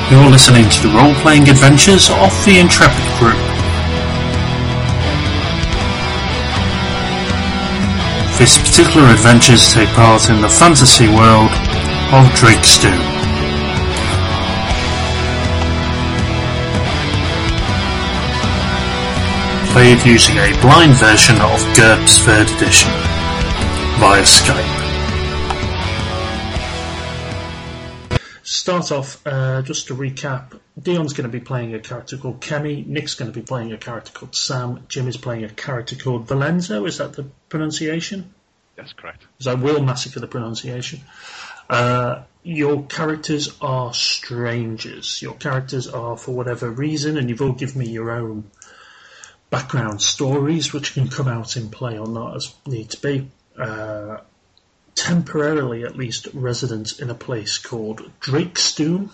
You're listening to the role-playing adventures of the Intrepid Group. This particular adventures take part in the fantasy world of Drakestoom. Played using a blind version of GURPS 3rd edition via Skype. Start off, just to recap, Dion's going to be playing a character called Kemi, Nick's going to be playing a character called Sam, Jim is playing a character called Valenzo, is that the pronunciation? That's correct. Because I will massacre the pronunciation. Your characters are strangers. Your characters are, for whatever reason, and you've all given me your own background stories, which can come out in play or not as need to be. Temporarily, at least, residents in a place called Drakestoom.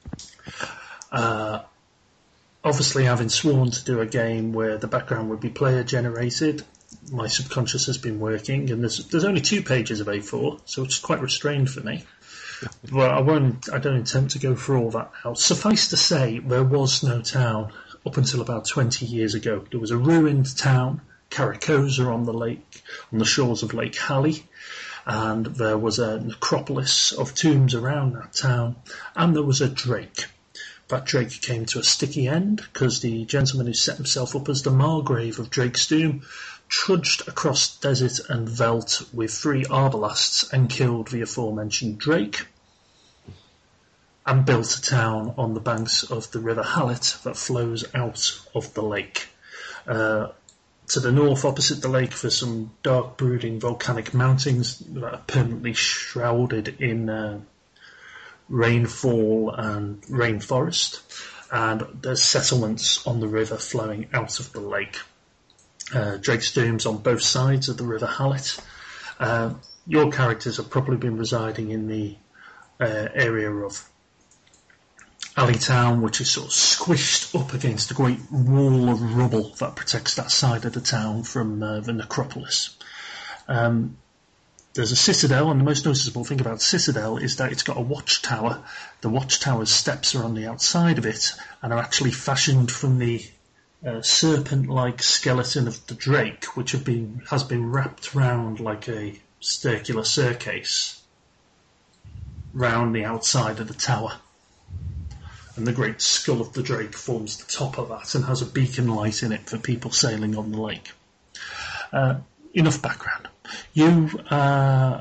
Obviously, having sworn to do a game where the background would be player generated, my subconscious has been working, and there's only 2 pages of A4, so it's quite restrained for me. But I don't intend to go through all that now. Suffice to say, there was no town up until about 20 years ago. There was a ruined town, Caracosa, on the shores of Lake Halley, and there was a necropolis of tombs around that town, and there was a drake. That drake came to a sticky end because the gentleman who set himself up as the Margrave of Drakestoom trudged across desert and veldt with 3 arbalasts and killed the aforementioned drake, and built a town on the banks of the River Hallet that flows out of the lake. To the north, opposite the lake, there's some dark brooding volcanic mountains that are permanently shrouded in rainfall and rainforest, and there's settlements on the river flowing out of the lake. Drakestoom's on both sides of the River Hallet. Your characters have probably been residing in the area of Alleytown, which is sort of squished up against a great wall of rubble that protects that side of the town from the necropolis. There's a citadel, and the most noticeable thing about the citadel is that it's got a watchtower. The watchtower's steps are on the outside of it and are actually fashioned from the serpent-like skeleton of the drake, which has been wrapped round like a circular staircase round the outside of the tower. And the great skull of the drake forms the top of that and has a beacon light in it for people sailing on the lake. Enough background. You are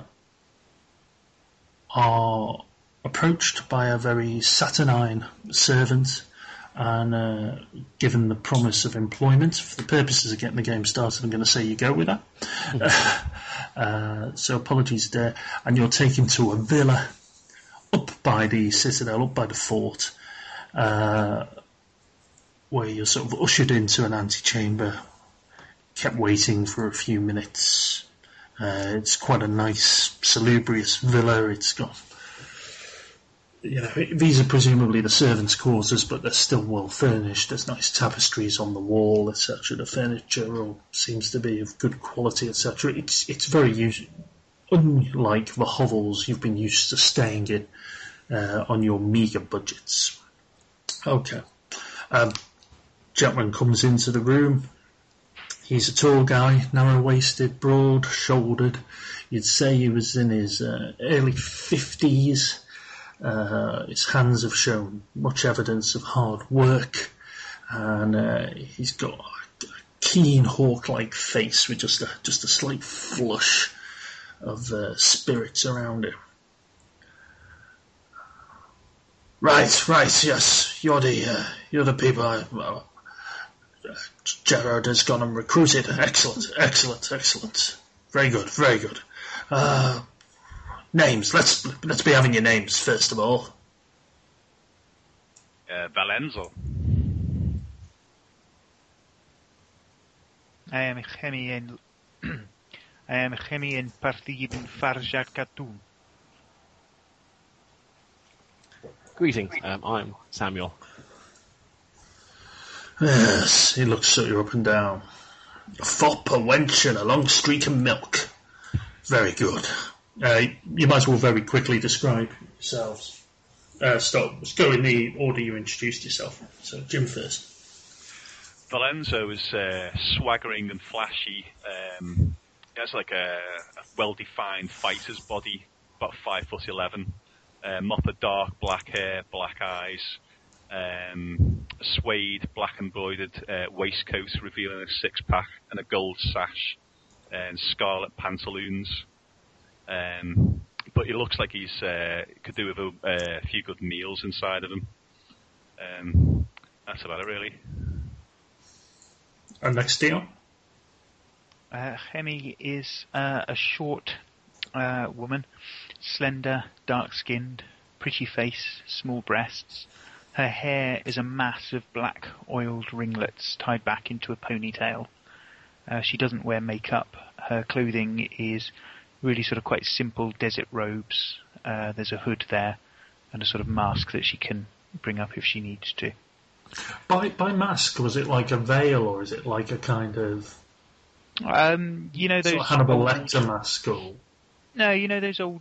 approached by a very saturnine servant and given the promise of employment. For the purposes of getting the game started, I'm going to say you go with that. So apologies there. And you're taken to a villa up by the citadel, up by the fort, where you're sort of ushered into an antechamber, kept waiting for a few minutes. It's quite a nice, salubrious villa. It's got, these are presumably the servants' quarters, but they're still well furnished. There's nice tapestries on the wall, etc. The furniture all seems to be of good quality, etc. It's very unlike the hovels you've been used to staying in on your meagre budgets. Okay. Gentleman comes into the room. He's a tall guy, narrow-waisted, broad-shouldered. You'd say he was in his early 50s. His hands have shown much evidence of hard work, and he's got a keen hawk-like face with just a slight flush of spirits around it. Right, yes, you're the people Gerard has gone and recruited. Excellent. Very good. Names. Let's be having your names first of all. Valenzo. I am Chemi and Partib in Farjat Khatun. Greetings, I'm Samuel. Yes, he looks at you up and down. A fop, a wench, and a long streak of milk. Very good. You might as well very quickly describe yourselves. Let's go in the order you introduced yourself. So Jim first. Valenzo is swaggering and flashy. He has like a well-defined fighter's body, about 5'11". Mop of dark black hair, black eyes, a suede black embroidered waistcoat revealing a six-pack and a gold sash, and scarlet pantaloons. But he looks like he's could do with a few good meals inside of him. That's about it, really. And next, Dion. Hemi is a short woman, slender, dark-skinned, pretty face, small breasts. Her hair is a mass of black oiled ringlets tied back into a ponytail. She doesn't wear makeup. Her clothing is really sort of quite simple desert robes. There's a hood there and a sort of mask that she can bring up if she needs to. By mask, was it like a veil or is it like a kind of those sort of Hannibal Lecter mask? Or no, those old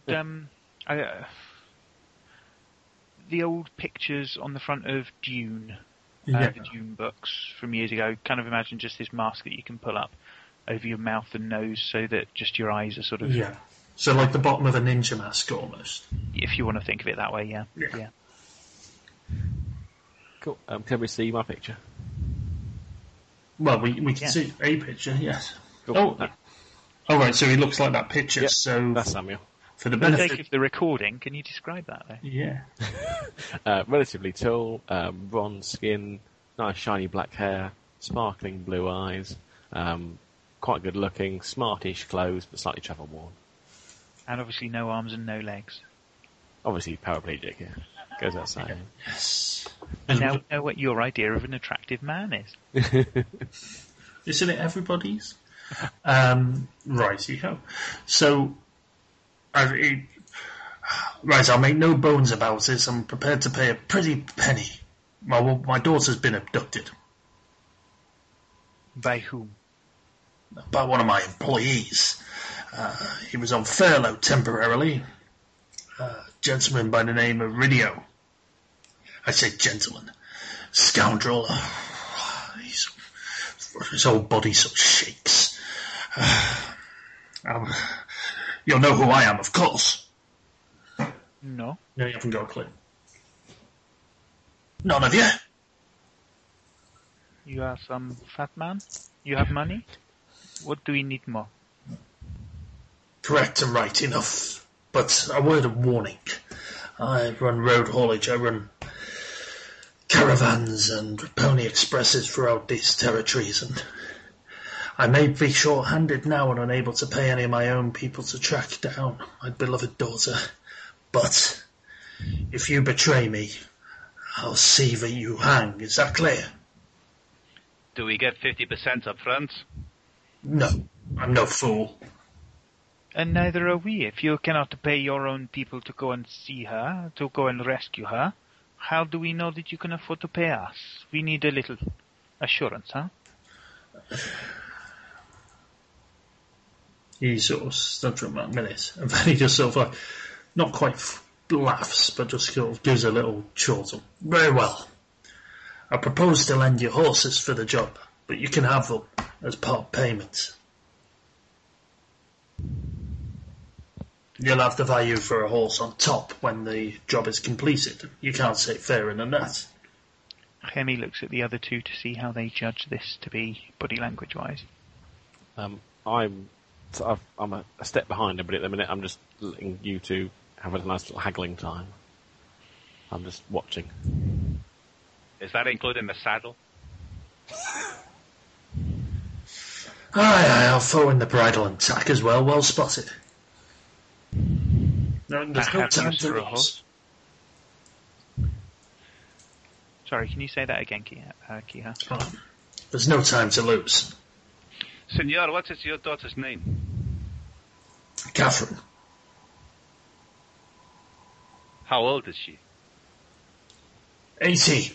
the old pictures on the front of Dune, the Dune books from years ago. Kind of imagine just this mask that you can pull up over your mouth and nose so that just your eyes are sort of... Yeah. So like the bottom of a ninja mask almost. If you want to think of it that way, yeah. Cool. Can we see my picture? Well, we can see a picture, yes. Cool. Oh, right, so he looks like that picture. Yep, so that's Samuel. For the For the benefit sake of the recording, can you describe that, though? Yeah. Relatively tall, bronze skin, nice shiny black hair, sparkling blue eyes, quite good looking, smartish clothes, but slightly travel worn. And obviously no arms and no legs. Obviously paraplegic, yeah. Goes without saying. Yes. And now we know what your idea of an attractive man is. Isn't it everybody's? Right, you go. So, right, I'll make no bones about this. I'm prepared to pay a pretty penny. My daughter's been abducted. By whom? By one of my employees. He was on furlough temporarily. Gentleman by the name of Ridio. I say gentleman. Scoundrel. His whole body sort of shakes. You'll know who I am, of course. No. No, you haven't got a clue. None of you? You are some fat man? You have money? What do we need more? Correct and right enough. But a word of warning. I run road haulage. I run caravans and pony expresses throughout these territories, and I may be short-handed now and unable to pay any of my own people to track down my beloved daughter. But if you betray me, I'll see that you hang. Is that clear? Do we get 50% up front? No, I'm no fool. And neither are we. If you cannot pay your own people to go and see her, to go and rescue her, how do we know that you can afford to pay us? We need a little assurance, huh? He sort of stood for about a minute, and then he just sort of like, not quite laughs, but just sort of gives a little chortle. Very well. I propose to lend you horses for the job, but you can have them as part payment. You'll have the value for a horse on top when the job is completed. You can't say fairer than that. Hemi looks at the other two to see how they judge this to be body language-wise. I'm a step behind him, but at the minute I'm just letting you two have a nice little haggling time. I'm just watching. Is that including the saddle? Aye, I'll throw in the bridle and tack as well. Well spotted. No, there's no time to lose. Sorry, can you say that again, Kiha? There's no time to lose. Senor, what is your daughter's name? Catherine. How old is she? 18.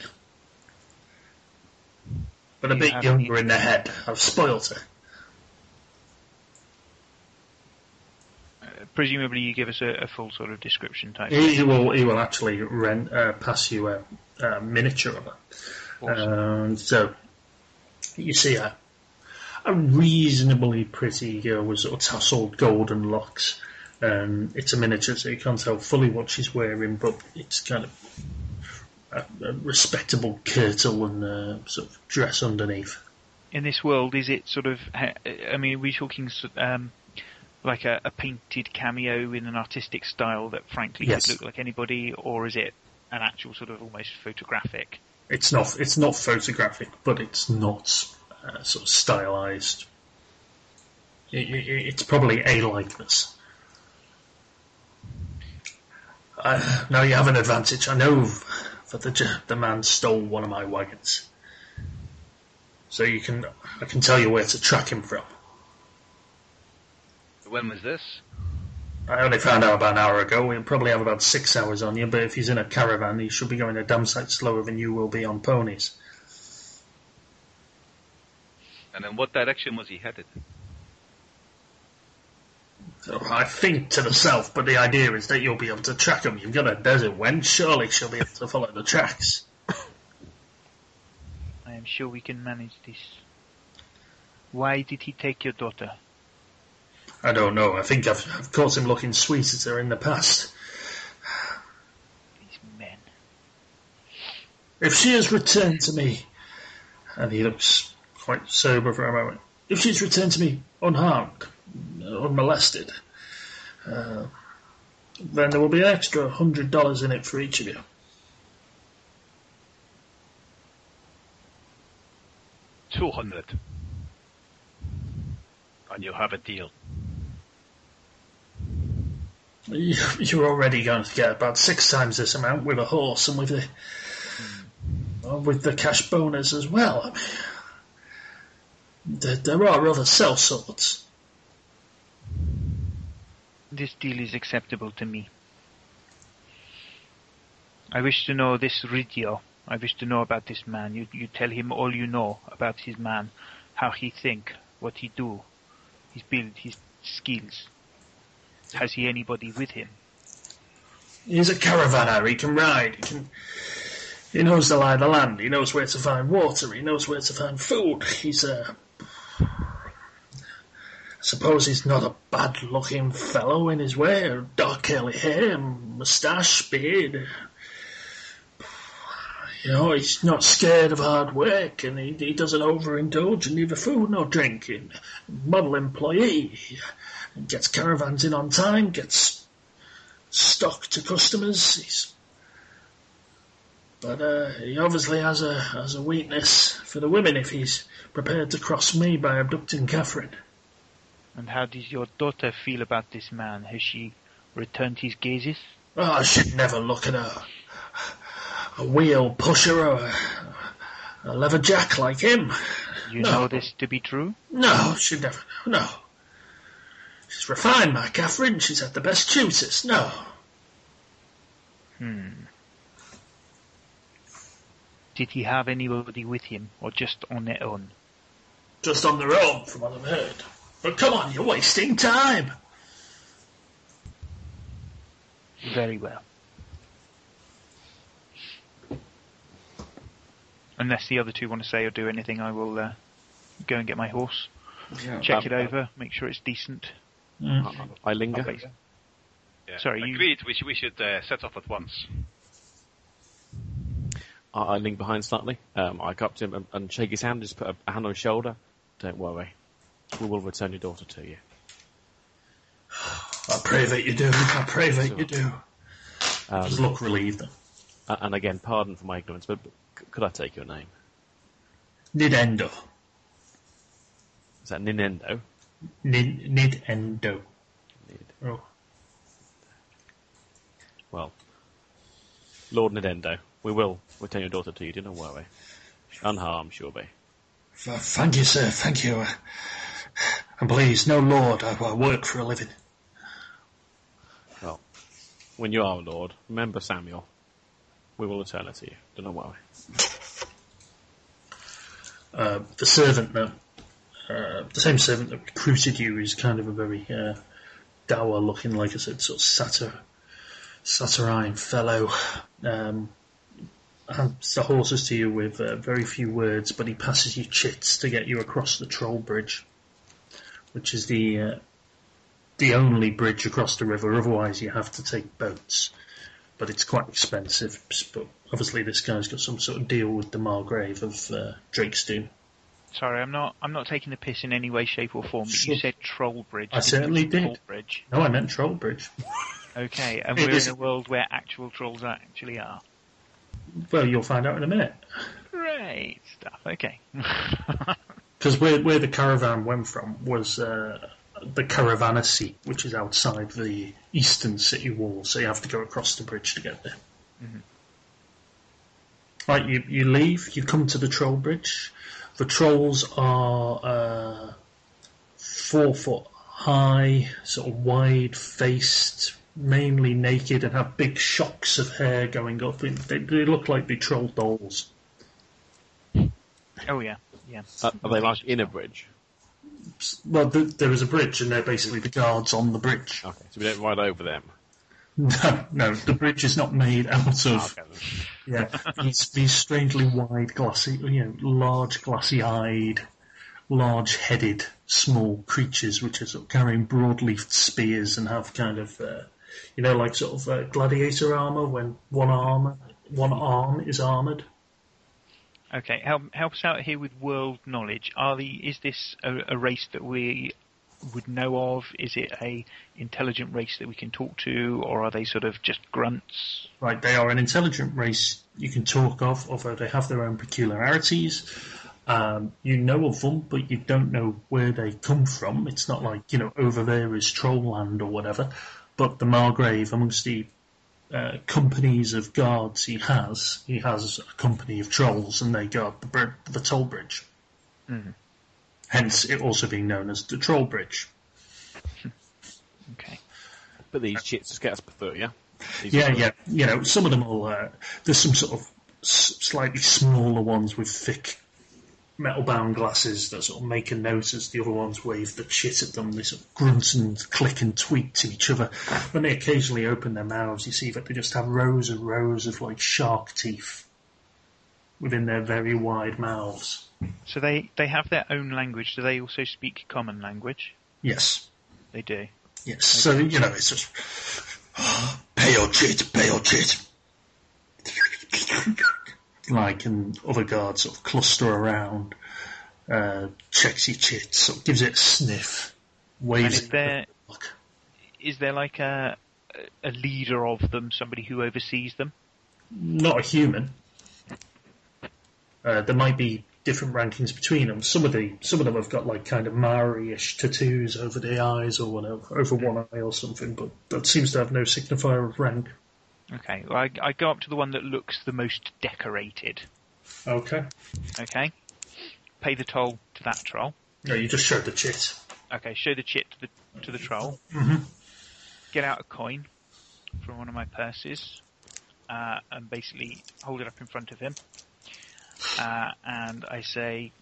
But a bit younger in the head. I've spoilt her. presumably you give us a full sort of description type. He will actually pass you a miniature of her. Awesome. So you see a reasonably pretty girl with sort of tasseled golden locks. It's a miniature, so you can't tell fully what she's wearing, but it's kind of a respectable kirtle and sort of dress underneath. In this world, is it sort of? I mean, are we talking like a painted cameo in an artistic style that, frankly, Yes. could look like anybody, or is it an actual sort of almost photographic? It's not photographic, but it's not sort of stylized. It's probably a likeness. Now you have an advantage. I know that the man stole one of my wagons, so I can tell you where to track him from. When was this? I only found out about an hour ago. We'll probably have about 6 hours on you, but if he's in a caravan, he should be going a damn sight slower than you will be on ponies. And in what direction was he headed? So I think to the south, but the idea is that you'll be able to track him. You've got a desert wench, surely she'll be able to follow the tracks. I am sure we can manage this. Why did he take your daughter? I don't know. I think I've caught him looking sweet at her in the past. These men. If she has returned to me, and he looks quite sober for a moment, if she's returned to me unharmed, unmolested, then there will be an extra $100 in it for each of you. $200. And you have a deal. You're already going to get about 6 times this amount with a horse and with the cash bonus as well. I mean, there are other sell sorts. This deal is acceptable to me. I wish to know this Ridio. I wish to know about this man. You tell him all you know about his man, how he think, what he do, his build, his skills. Has he anybody with him? He's a caravaner. He can ride. He knows the lie of the land. He knows where to find water. He knows where to find food. I suppose he's not a bad-looking fellow in his way. Dark curly hair, moustache, beard. You know, he's not scared of hard work, and he doesn't overindulge in either food nor drink. Model employee. He gets caravans in on time, gets stock to customers. But he obviously has a weakness for the women if he's prepared to cross me by abducting Catherine. And how does your daughter feel about this man? Has she returned his gazes? Oh, I should never look at a wheel pusher or a leather jack like him. You know this to be true? No, she'd never. No. She's refined, my Catherine. She's had the best tutors. No. Did he have anybody with him, or just on their own? Just on their own, from what I've heard. But come on, you're wasting time. Very well. Unless the other two want to say or do anything, I will go and get my horse, check it over, make sure it's decent. I linger. Okay. Yeah. Sorry, Agreed. We should set off at once. I linger behind slightly. I go up to him and shake his hand, just put a hand on his shoulder. Don't worry. We will return your daughter to you. I pray that you do. I pray that you do. Just look relieved. And again, pardon for my ignorance, but could I take your name? Nidendo. Is that Ninendo? Nidendo. Oh. Well, Lord Nidendo, we will return your daughter to you, do not worry. Unharmed, she'll be. Thank you, sir, thank you. And please, no lord, I work for a living. Well, when you are a lord, remember Samuel. We will return her to you, do not worry. The servant that, the same servant that recruited you is kind of a very dour looking, like I said, sort of saturnine fellow. Hands the horses to you with very few words, but he passes you chits to get you across the Troll Bridge, which is the only bridge across the river. Otherwise, you have to take boats, but it's quite expensive. But obviously, this guy's got some sort of deal with the Margrave of Drakesdoom. Sorry, I'm not taking the piss in any way, shape, or form. But Sure. you said Troll Bridge. I certainly did. Troll Bridge. No, I meant Troll Bridge. Okay, and It we're is- in a world where actual trolls actually are. Well, you'll find out in a minute. Great stuff. Okay. Because where the caravan went from was the Caravanacy, which is outside the eastern city wall, so you have to go across the bridge to get there. Mm-hmm. Right, you leave, you come to the Troll Bridge. The trolls are 4 foot high, sort of wide-faced, mainly naked, and have big shocks of hair going up. They look like the troll dolls. Oh yeah. Are they like in a bridge? Well, there is a bridge, and they're basically the guards on the bridge. Okay, so we don't ride over them. No, the bridge is not made out of Okay, then. these strangely wide, glassy, large, glassy-eyed, large-headed, small creatures which are sort of carrying broad-leafed spears and have kind of, like sort of gladiator armor when one arm is armored. Okay, help us out here with world knowledge. Is this a race that we would know of? Is it a intelligent race that we can talk to, or are they sort of just grunts? Right, they are an intelligent race you can talk of, although they have their own peculiarities. You know of them, but you don't know where they come from. It's not like, over there is Trollland or whatever. But the Margrave, amongst the companies of guards he has a company of trolls, and they guard the toll bridge. Mm. Hence, it also being known as the Troll Bridge. Okay. But these chits just get us through, yeah? These Yeah. Some of them will. There's some sort of slightly smaller ones with thick metal-bound glasses that sort of make a note as the other ones wave the shit at them. They sort of grunt and click and tweet to each other. When they occasionally open their mouths, you see that they just have rows and rows of like shark teeth within their very wide mouths. So they have their own language. Do they also speak common language? Yes. They do. Yes. So, it's just pay your chit. Like, and other guards sort of cluster around, checks your chit, sort of gives it a sniff, waves And is there like a leader of them, somebody who oversees them? Not a human. There might be different rankings between them. Some of them have got like kind of Maori-ish tattoos over the eyes or whatever, over one eye or something, but that seems to have no signifier of rank. Okay, well, I go up to the one that looks the most decorated. Okay. Okay, pay the toll to that troll. No, you just showed the chit. Okay, show the chit to the troll. Mm-hmm. Get out a coin from one of my purses, and basically hold it up in front of him. And I say,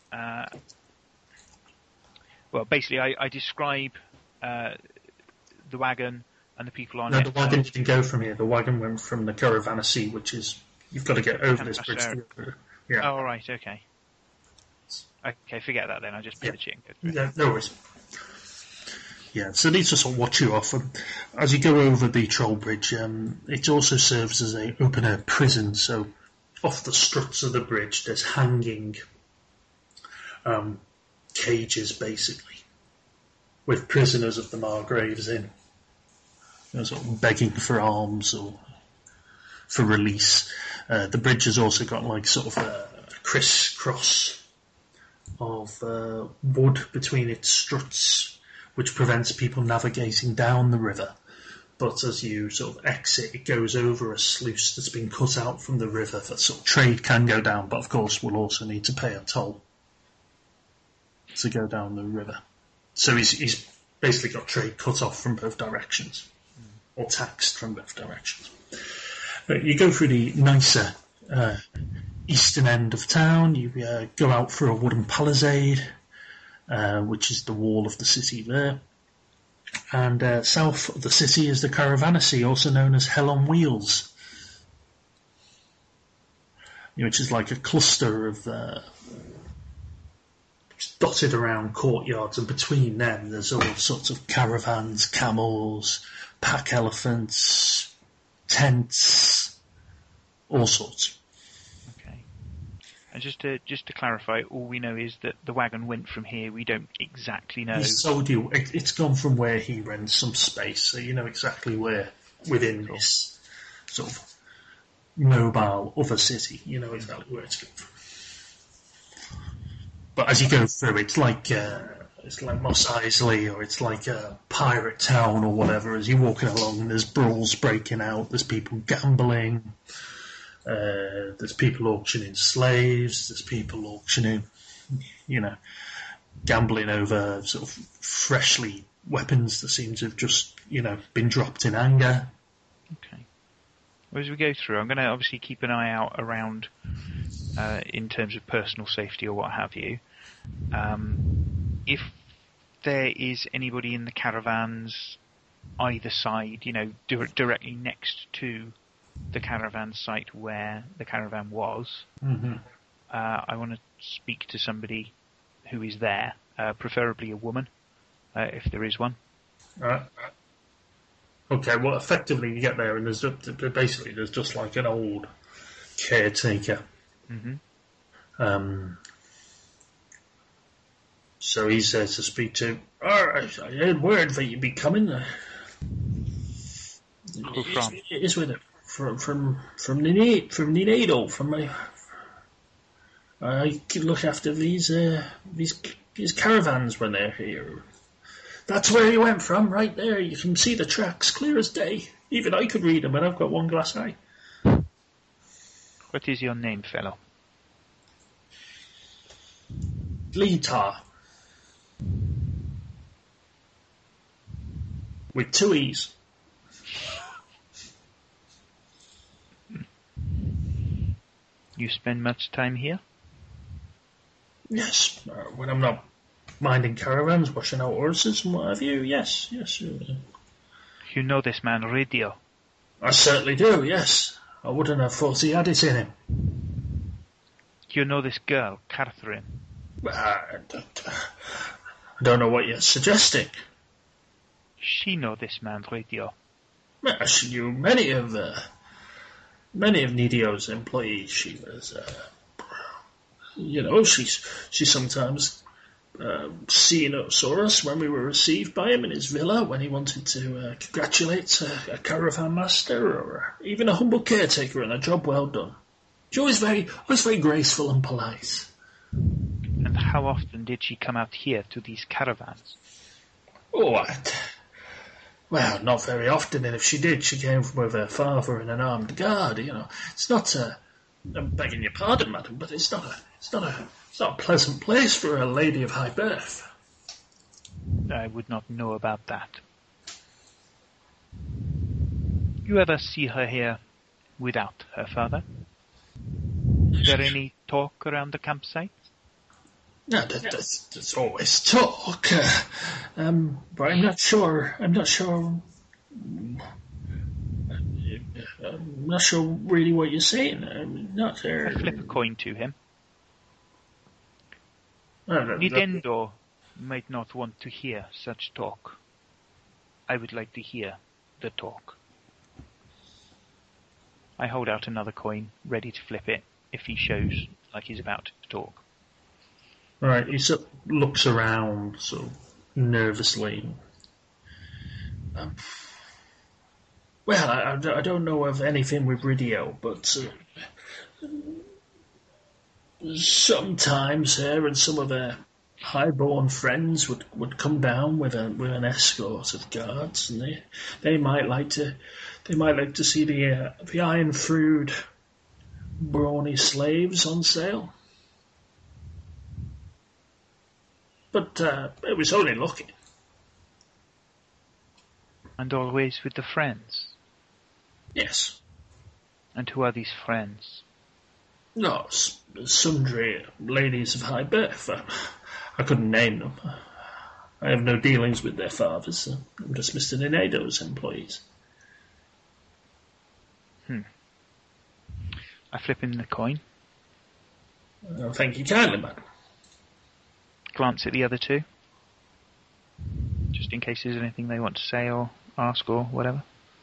basically I describe the wagon and the people on it. No, the wagon didn't go from here. The wagon went from the Caravanacy, which is, you've got to get over this bridge. Yeah. Oh, right, okay. Okay, forget that then. I'll just pay the chit and go through. Yeah, no worries. Yeah, so these just sort of watch you off. And as you go over the Troll Bridge, it also serves as a open-air prison, so off the struts of the bridge there's hanging cages, basically, with prisoners of the Margraves in. Sort of begging for alms or for release. The bridge has also got like sort of a crisscross of wood between its struts, which prevents people navigating down the river. But as you sort of exit, it goes over a sluice that's been cut out from the river that sort of trade can go down, but of course will also need to pay a toll to go down the river. So he's basically got trade cut off from both directions. Or taxed from both directions. You go through the nicer eastern end of town. You go out for a wooden palisade, which is the wall of the city there. And south of the city is the Caravanserai, also known as Hell on Wheels, which is like a cluster of dotted around courtyards, and between them there's all sorts of caravans, camels, pack elephants, tents, all sorts. Okay. And just to clarify, all we know is that the wagon went from here. We don't exactly know. He told you it's gone from where he rents some space, so you know exactly where within this sort of mobile other city. You know exactly where it's gone from. But as you go through, it's like Mos Eisley, or it's like a pirate town or whatever. As you're walking along, and there's brawls breaking out, there's people gambling, there's people auctioning slaves, there's people auctioning, gambling over sort of freshly weapons that seem to have just, been dropped in anger. Okay. Well, as we go through, I'm going to obviously keep an eye out around in terms of personal safety or what have you. If there is anybody in the caravans either side, directly next to the caravan site where the caravan was, I want to speak to somebody who is there, preferably a woman, if there is one. Okay, well, effectively you get there, and there's just like an old caretaker. So he's there to speak to. All right, I heard word that you'd be coming. Who from? It's with it from the needle. I look after these caravans when they're here. That's where he went from, right there. You can see the tracks clear as day. Even I could read them, and I've got one glass eye. What is your name, fellow? Litar. With 2 E's. You spend much time here? Yes, when I'm not minding caravans, washing out horses and what have you, yes. You know this man, Radio? I certainly do, yes. I wouldn't have thought he had it in him. You know this girl, Catherine? I don't know what you're suggesting. She know this man, Radio? She knew many of Nidio's employees. She was, she sometimes saw us when we were received by him in his villa, when he wanted to congratulate a caravan master or even a humble caretaker on a job well done. She was very graceful and polite. And how often did she come out here to these caravans? Well, not very often, and if she did, she came with her father in an armed guard. It's not I'm begging your pardon, madam, but it's not a pleasant place for a lady of high birth. I would not know about that. You ever see her here without her father? Is there any talk around the campsite? No, there's always talk, but I'm not sure really what you're saying. I'm not there. I flip a coin to him. Nidendo might not want to hear such talk. I would like to hear the talk. I hold out another coin, ready to flip it if he shows like he's about to talk. Right, he sort of looks around sort of nervously. Well, I don't know of anything with Radio, but sometimes her and some of her high-born friends would come down with an escort of guards, and they might like to see the iron-thewed brawny slaves on sale. But it was only lucky. And always with the friends? Yes. And who are these friends? No, sundry ladies of high birth. I couldn't name them. I have no dealings with their fathers. So I'm just Mr. Nenado's employees. I flip in the coin, Oh, thank you kindly, madam. glance at the other two, just in case there's anything they want to say or ask or whatever.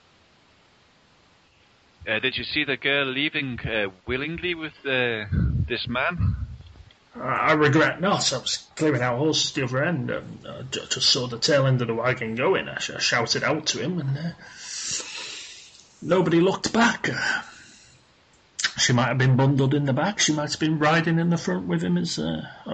Did you see the girl leaving willingly with this man? I regret not. I was clearing out horses at the other end, and I just saw the tail end of the wagon going. I shouted out to him, and nobody looked back. She might have been bundled in the back. She might have been riding in the front with him as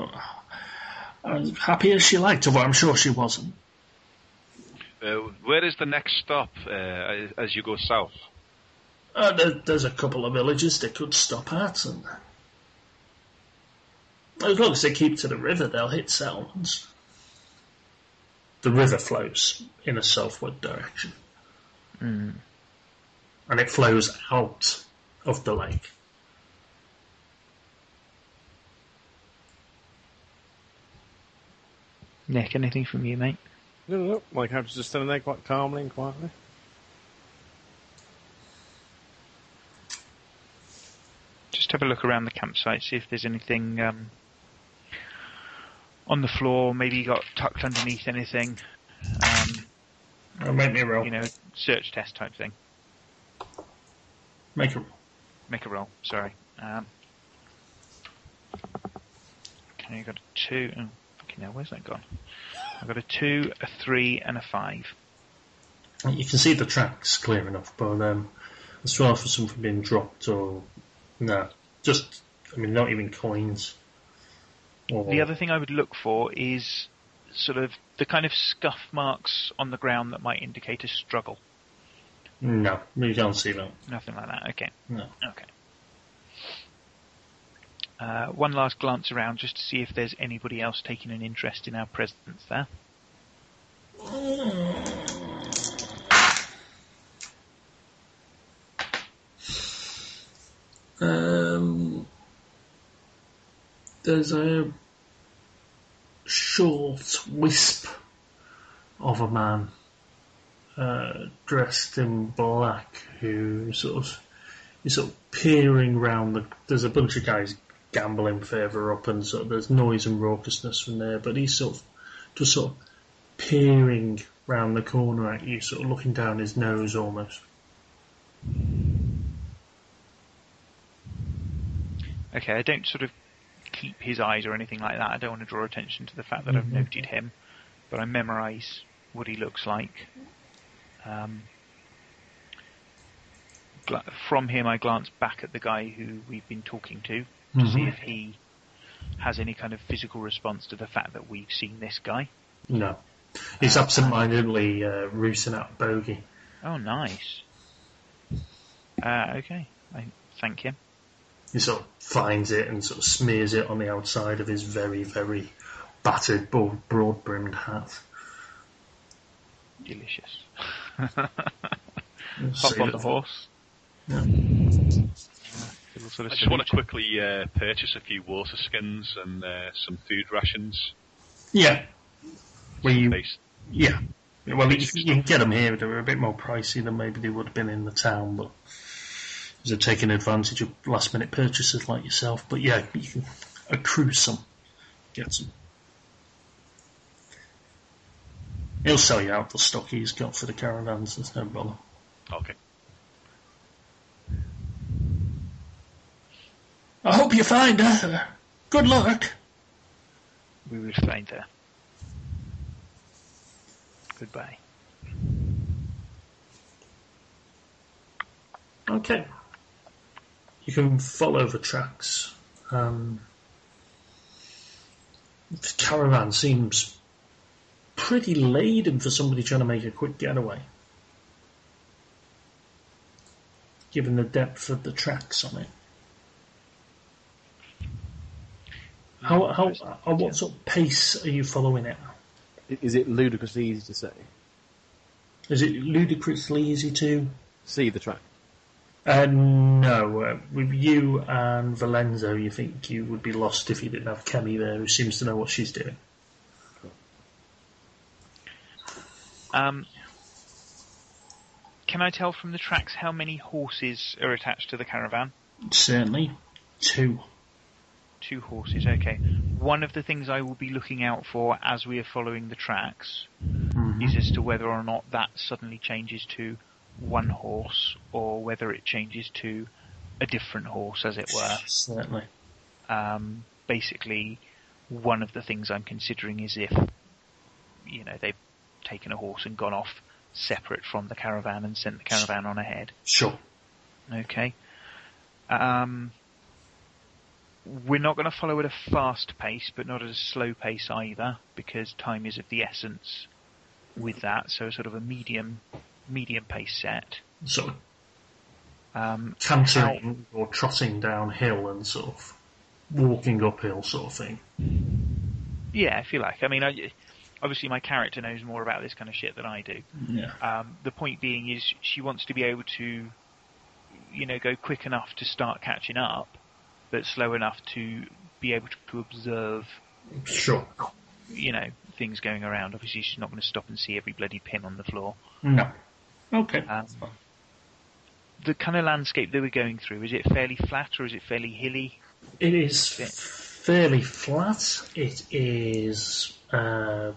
happy as she liked, although I'm sure she wasn't. Where is the next stop as you go south? There's a couple of villages they could stop at, and as long as they keep to the river, they'll hit settlements. The river flows in a southward direction. And it flows out of the lake. Nick, anything from you, mate? No. My character's just standing there quite calmly and quietly. Just have a look around the campsite, see if there's anything on the floor, maybe got tucked underneath anything. Make me a roll. Search test type thing. Make a roll. Make a roll, sorry. Okay, I got a 2. Oh, okay, now where's that gone? I got a 2, a 3, and a 5. You can see the tracks clear enough, but as far for something being dropped or... No, just, not even coins. The other thing I would look for is sort of the kind of scuff marks on the ground that might indicate a struggle. No, you can't see that. Nothing like that, okay. No. Okay. One last glance around just to see if there's anybody else taking an interest in our presence there. There's a short wisp of a man dressed in black who is sort of peering round. There's a bunch of guys gambling further up, and there's noise and raucousness from there, but he's just peering round the corner at you, sort of looking down his nose almost. Okay, I don't sort of keep his eyes or anything like that. I don't want to draw attention to the fact that I've noted him, but I memorise what he looks like. From him, I glance back at the guy who we've been talking to see if he has any kind of physical response to the fact that we've seen this guy. No. He's absent-mindedly roosting out a bogey. Oh, nice. Okay, I thank him. He sort of finds it and sort of smears it on the outside of his very, very battered, broad-brimmed hat. Delicious. Hop on the horse. Yeah. I just want to quickly purchase a few water skins and some food rations. Yeah. Well, yeah. Well, you can get them here. They're a bit more pricey than maybe they would have been in the town, but they're taking advantage of last-minute purchases like yourself. But yeah, you can accrue some. Get some. He'll sell you out the stock he's got for the caravans. There's no problem. Okay. I hope you find her. Good luck. We will find her. Goodbye. Okay. You can follow the tracks. The caravan seems pretty laden for somebody trying to make a quick getaway, given the depth of the tracks on it. What sort of pace are you following it? Is it ludicrously easy to say? Is it ludicrously easy to see the track? No. With you and Valenzo, you think you would be lost if you didn't have Kemi there, who seems to know what she's doing. Cool. Can I tell from the tracks how many horses are attached to the caravan? Certainly. 2. 2 horses, okay. One of the things I will be looking out for as we are following the tracks is as to whether or not that suddenly changes to 1 horse, or whether it changes to a different horse, as it were. Certainly. Basically, one of the things I'm considering is if, they've taken a horse and gone off separate from the caravan and sent the caravan on ahead. Sure. Okay. We're not going to follow at a fast pace, but not at a slow pace either, because time is of the essence with that. So sort of a medium pace set. Sort of cantering or trotting downhill and sort of walking uphill sort of thing. Yeah, if you like. I mean, obviously my character knows more about this kind of shit than I do. Yeah. The point being is she wants to be able to, go quick enough to start catching up, but slow enough to be able to observe, Sure. things going around. Obviously she's not going to stop and see every bloody pin on the floor. No. Okay. The kind of landscape that we're going through, is it fairly flat or is it fairly hilly? It is fairly flat. It is, well,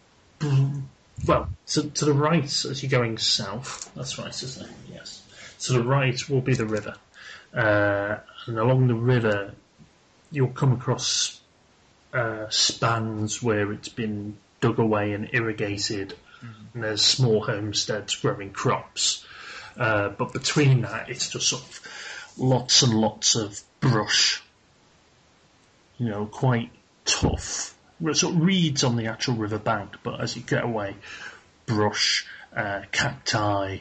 to the right as you're going south. That's right, isn't it? Yes. To the right will be the river. And along the river, you'll come across spans where it's been dug away and irrigated, and there's small homesteads growing crops. But between that, it's just sort of lots and lots of brush. Quite tough. Well, sort of reeds on the actual river bank, but as you get away, brush, cacti,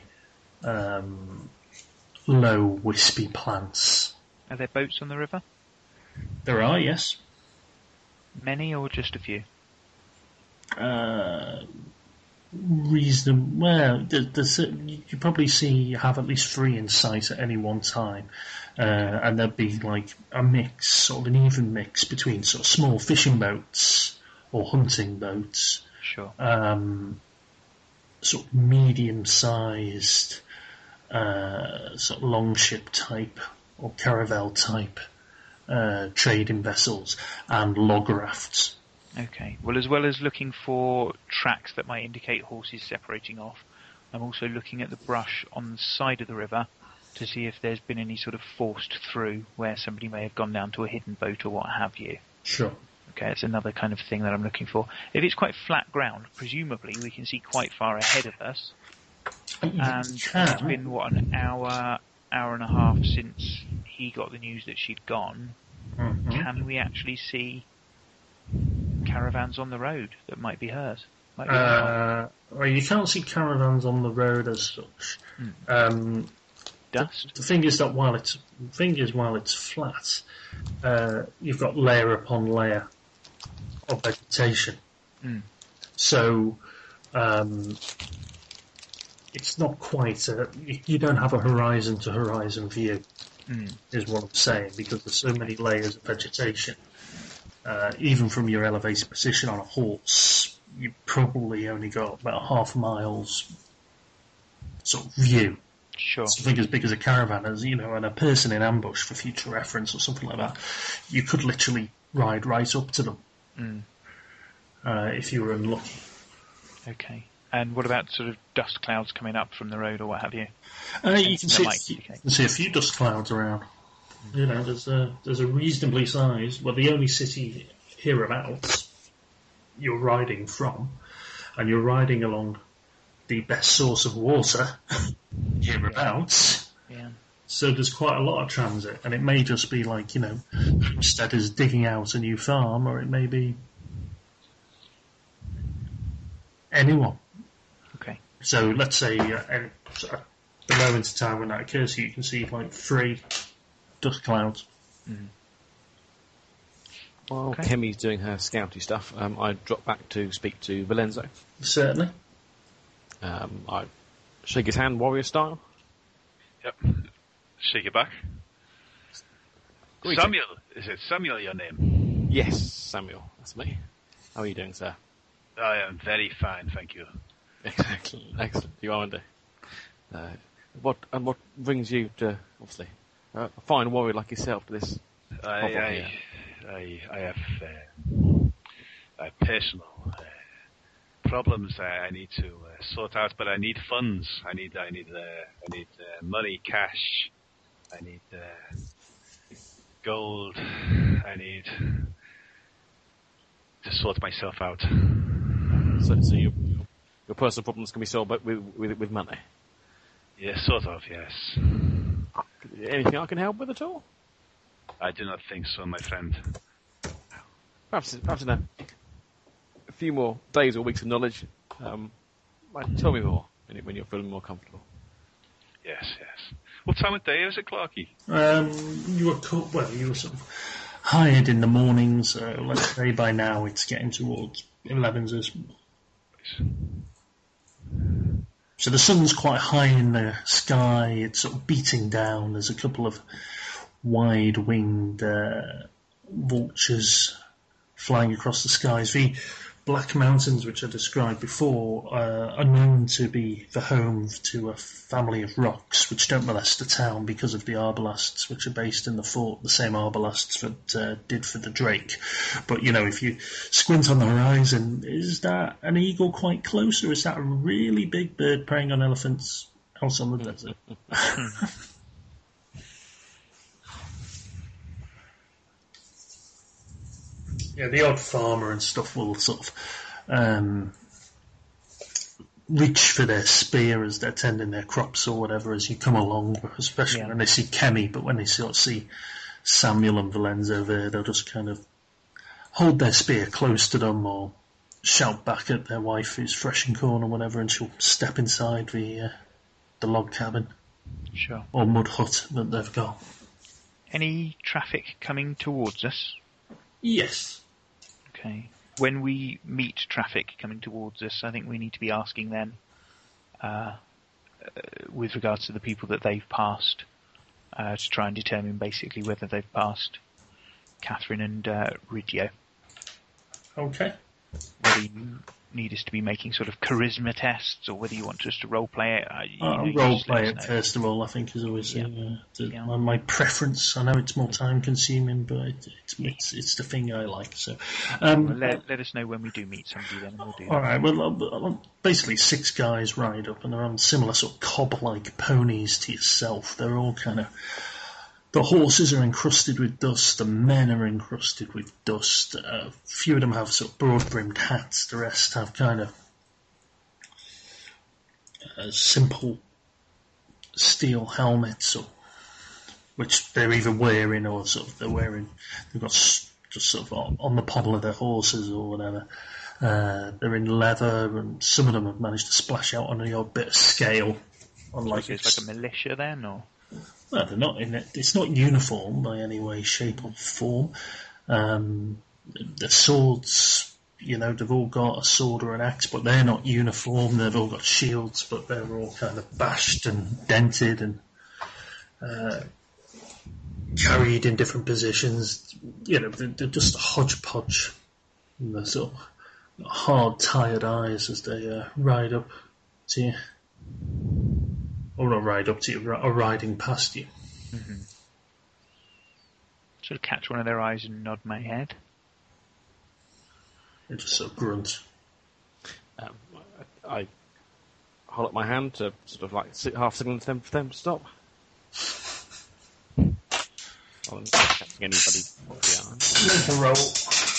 low wispy plants. Are there boats on the river? There are, yes. Many or just a few? Reasonable. Well, you probably have at least 3 in sight at any one time, and there'd be like a mix, sort of an even mix between sort of small fishing boats or hunting boats. Sure. Sort of medium-sized, sort of longship type or caravel type trading vessels and log rafts. Okay. Well, as well as looking for tracks that might indicate horses separating off, I'm also looking at the brush on the side of the river to see if there's been any sort of forced through where somebody may have gone down to a hidden boat or what have you. Sure. Okay, it's another kind of thing that I'm looking for. If it's quite flat ground, presumably we can see quite far ahead of us. And it's been, an hour and a half since he got the news that she'd gone. Mm-hmm. Can we actually see caravans on the road that might be hers? Well, you can't see caravans on the road as such. Dust? The thing is that while it's flat, you've got layer upon layer of vegetation. So it's not quite you don't have a horizon to horizon view, is what I'm saying, because there's so many layers of vegetation. Even from your elevated position on a horse, you probably only got about half a mile's sort of view. Sure. Something as big as a caravan, and a person in ambush for future reference or something like that. You could literally ride right up to them if you were unlucky. Okay. And what about sort of dust clouds coming up from the road or what have you? You can see a few dust clouds around. There's a reasonably sized. Well, the only city hereabouts you're riding from, and you're riding along the best source of water hereabouts. Yeah. So there's quite a lot of transit, and it may just be like, homesteaders digging out a new farm, or it may be anyone. Okay. So let's say at the moment in time when that occurs, you can see like 3 dust clouds. While Kemi's doing her scouty stuff, I drop back to speak to Valenzo. Certainly. I shake his hand, warrior style. Yep. Shake it back. Greeting. Samuel, is it Samuel your name? Yes, Samuel, that's me. How are you doing, sir? I am very fine, thank you. Exactly. Excellent. You are indeed. What brings you to, obviously, a fine warrior like yourself to this? I have personal problems I need to sort out, but I need funds. I need money, cash. I need gold. I need to sort myself out. So your personal problems can be solved with money? Yeah, sort of, yes. Anything I can help with at all? I do not think so, my friend. Perhaps in a few more days or weeks of knowledge, tell me more when you're feeling more comfortable. Yes. What time of day is it, Clarky? You were sort of hired in the mornings, so let's say by now it's getting towards 11s. So the sun's quite high in the sky, it's sort of beating down, there's a couple of wide-winged vultures flying across the skies. The Black Mountains, which I described before, are known to be the home to a family of rocks which don't molest the town because of the arbalasts, which are based in the fort, the same arbalasts that did for the Drake. But, if you squint on the horizon, is that an eagle quite close, or is that a really big bird preying on elephants out on the desert? Yeah, the odd farmer and stuff will sort of reach for their spear as they're tending their crops or whatever as you come along, especially when they see Kemi, but when they sort of see Samuel and Valenzo there, they'll just kind of hold their spear close to them or shout back at their wife who's threshing corn or whatever, and she'll step inside the log cabin. Sure. Or mud hut that they've got. Any traffic coming towards us? Yes. Okay. When we meet traffic coming towards us, I think we need to be asking them, with regards to the people that they've passed, to try and determine basically whether they've passed Catherine and Riggio. Okay. Whether you need us to be making sort of charisma tests, or whether you want us to role play it. Role play it first of all, I think, is always my preference. I know it's more time consuming, but it's the thing I like. So, let us know when we do meet somebody, then, and we'll do that. All right. Well, basically 6 guys ride up, and they're on similar sort of cob-like ponies to yourself. They're all kind of. The horses are encrusted with dust, the men are encrusted with dust. A few of them have sort of broad-brimmed hats, the rest have kind of simple steel helmets, which they're either wearing or sort of they've got just sort of on the pommel of their horses or whatever. They're in leather, and some of them have managed to splash out on the odd bit of scale. It's like a militia then, or? Well, they're not in it. It's not uniform by any way, shape, or form. The swords, they've all got a sword or an axe, but they're not uniform. They've all got shields, but they're all kind of bashed and dented and carried in different positions. They're just a hodgepodge. And they're sort of hard, tired eyes as they ride up to you. Or not ride up to you, or riding past you. Mm-hmm. Sort of catch one of their eyes and nod my head. They just sort of grunt. I hold up my hand to sort of like half signal to them for them to stop. I'm not catching anybody off the arm. Make a roll.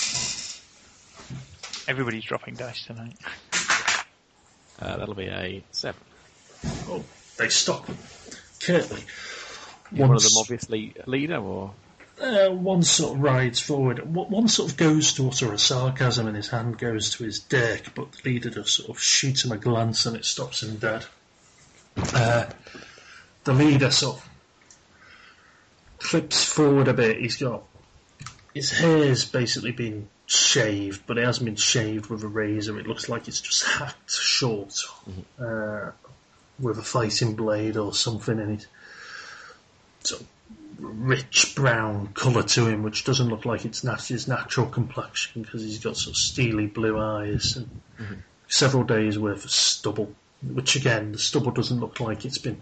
Everybody's dropping dice tonight. That'll be a 7. Oh. They stop curtly. One of them obviously a leader, or? One sort of rides forward. One sort of goes to utter a sarcasm, and his hand goes to his dirk, but the leader just sort of shoots him a glance, and it stops him dead. The leader sort of clips forward a bit. His hair's basically been shaved, but it hasn't been shaved with a razor. It looks like it's just hacked short. Mm-hmm. With a fighting blade or something in it. Sort of rich brown colour to him, which doesn't look like it's his natural complexion, because he's got sort of steely blue eyes and several days worth of stubble, which again, the stubble doesn't look like it's been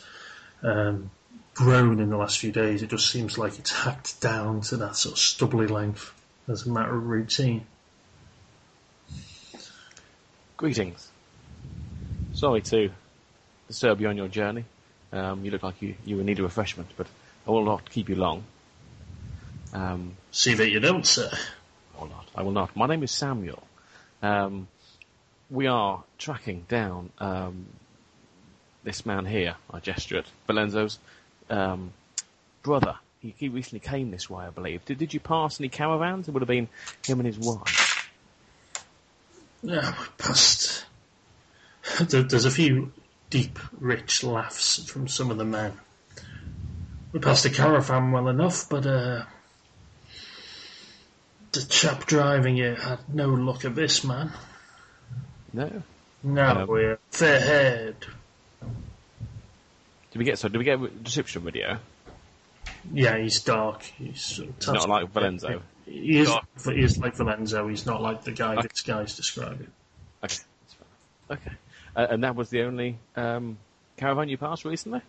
grown in the last few days. It just seems like it's hacked down to that sort of stubbly length as a matter of routine. Greetings. Sorry to disturb you on your journey. You look like you will need a refreshment, but I will not keep you long. See that you don't, sir. I will not. My name is Samuel. We are tracking down this man here. I gesture at Valenzo's brother. He recently came this way, I believe. Did you pass any caravans? It would have been him and his wife. Yeah, we passed. There's a few deep, rich laughs from some of the men. We passed the caravan well enough, but the chap driving it had no luck of this, man. No? No, we're fair-haired. Did we get a description video? Yeah, he's dark. He's not like Valenzo. He is like Valenzo. He's not like the guy this guy's describing. Okay, that's fair. Okay. And that was the only caravan you passed recently?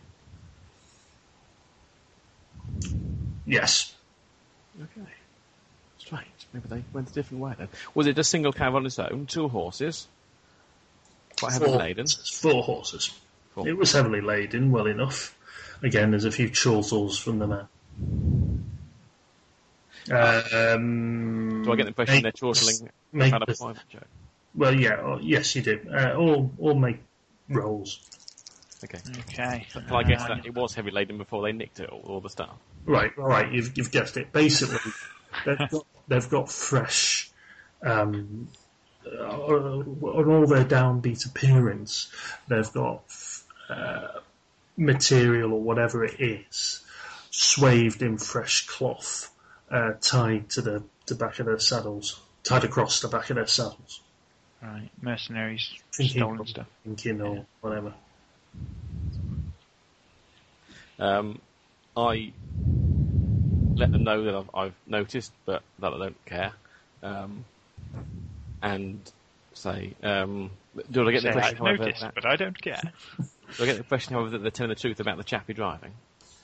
Yes. Okay. Strange. Maybe they went a different way then. Was it a single caravan on its own? 2 horses? Quite heavily laden? 4 horses. 4. It was heavily laden, well enough. Again, there's a few chortles from the man. Do I get the impression they're chortling about a private joke? Well, yeah, yes, you do. All make rolls. Okay. Okay. Well, I guess that it was heavy laden before they nicked it all the stuff. Right, all right. You've guessed it. Basically, they've got fresh, on all their downbeat appearance, they've got material or whatever it is, swathed in fresh cloth, tied to the back of their saddles, tied across the back of their saddles. Right, mercenaries, stolen stuff. Thinking or whatever. I let them know that I've noticed, but that I don't care. And say, do I get the impression, I've noticed, but I don't care. Do I get the impression, however, that they're telling the truth about the chappie driving?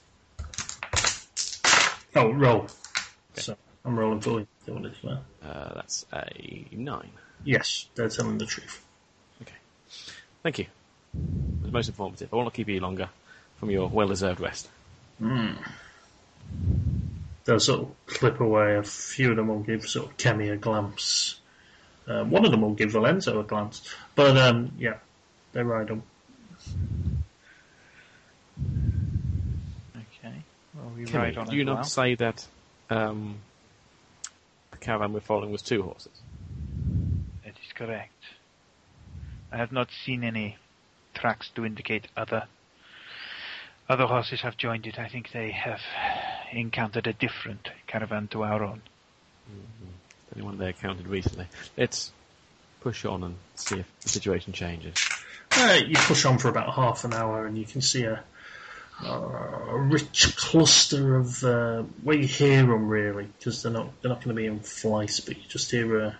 Oh, roll. Okay. So I'm rolling for you. That's a 9. Yes, they're telling the truth. Okay. Thank you. It was most informative. I won't keep you longer from your well-deserved rest. They'll sort of clip away. A few of them will give sort of Kemi a glance. One of them will give Valenzo a glance. But, yeah, they ride on. Okay. Well, we Kemi, ride on do you as not well. say that the caravan we're following was 2 horses? That is correct. I have not seen any tracks to indicate other horses have joined it. I think they have encountered a different caravan to our own. Anyone there counted recently? Let's push on and see if the situation changes. You push on for about half an hour and you can see a rich cluster of well, you hear them really because they're not going to be in flight, but you just hear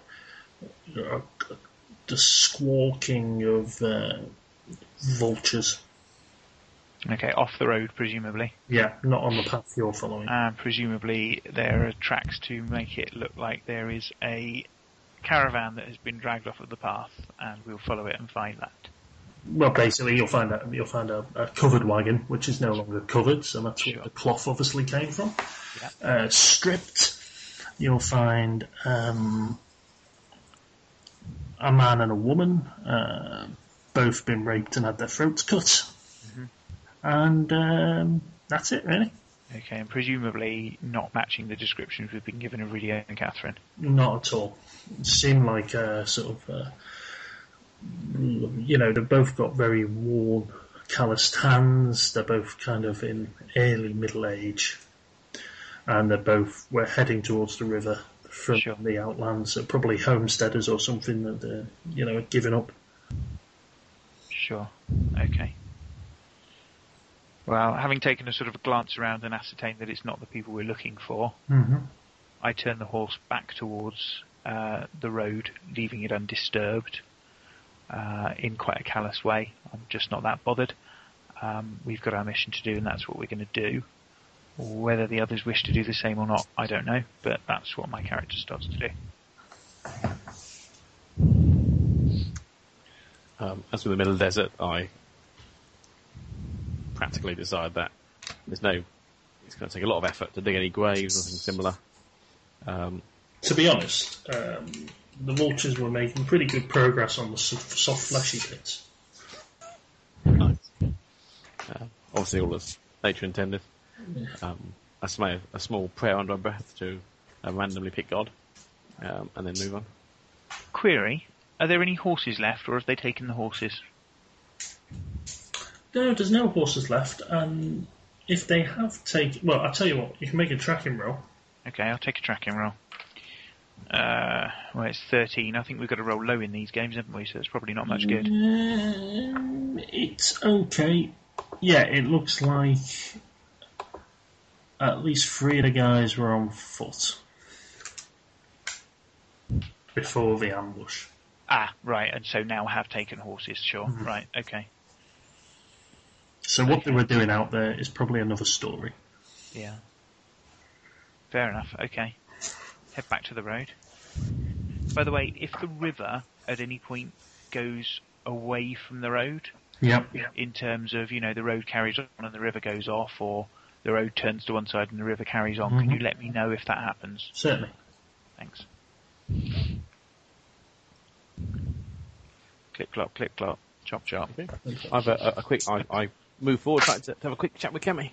the squawking of vultures. Okay, off the road, presumably. Yeah, not on the path you're following. Presumably there are tracks to make it look like there is a caravan that has been dragged off of the path, and we'll follow it and find that. Well, basically, you'll find a covered wagon, which is no longer covered, so that's where the cloth obviously came from. Yeah. Stripped, you'll find a man and a woman, both been raped and had their throats cut. And that's it, really. Okay, and presumably not matching the descriptions we've been given of Rydia and Catherine. Not at all. It seemed like sort of, they've both got very worn, calloused hands. They're both kind of in early middle age, and we're heading towards the river from the outlands. So probably homesteaders or something that are giving up. Sure. Okay. Well, having taken a sort of a glance around and ascertained that it's not the people we're looking for, I turn the horse back towards the road, leaving it undisturbed, in quite a callous way. I'm just not that bothered. We've got our mission to do, and that's what we're going to do. Whether the others wish to do the same or not, I don't know, but that's what my character starts to do. As with the Middle Desert, I practically decide that it's going to take a lot of effort to dig any graves or something similar. To be honest, the vultures were making pretty good progress on the soft fleshy bits. Nice. Obviously, all as nature intended. Yeah. I say a small prayer under my breath to randomly pick God, and then move on. Query, are there any horses left, or have they taken the horses? No, there's no horses left, and if they have taken... Well, I'll tell you what, you can make a tracking roll. Okay, I'll take a tracking roll. Well, it's 13. I think we've got to roll low in these games, haven't we? So it's probably not much good. It's okay. Yeah, it looks like at least 3 of the guys were on foot before the ambush. Ah, right, and so now have taken horses, sure. Mm-hmm. Right, okay. So what they were doing out there is probably another story. Yeah. Fair enough, okay. Head back to the road. By the way, if the river at any point goes away from the road, Yep. in terms of, the road carries on and the river goes off, or the road turns to one side and the river carries on, can you let me know if that happens? Certainly. Thanks. Click clop, chop chop. Okay. I've a quick. I move forward back to have a quick chat with Kemi.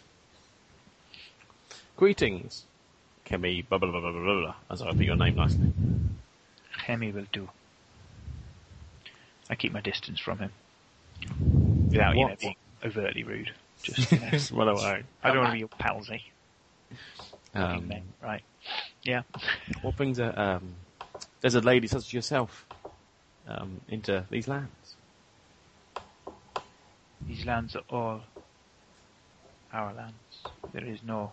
Greetings, Kemi. Blah blah blah blah blah blah. As I repeat your name nicely. Hemi will do. I keep my distance from him without being overtly rude. Just Just run away. I don't want to be your palsy. Um, Right? Yeah. What brings there's a lady such as yourself into these lands? These lands are all our lands. There is no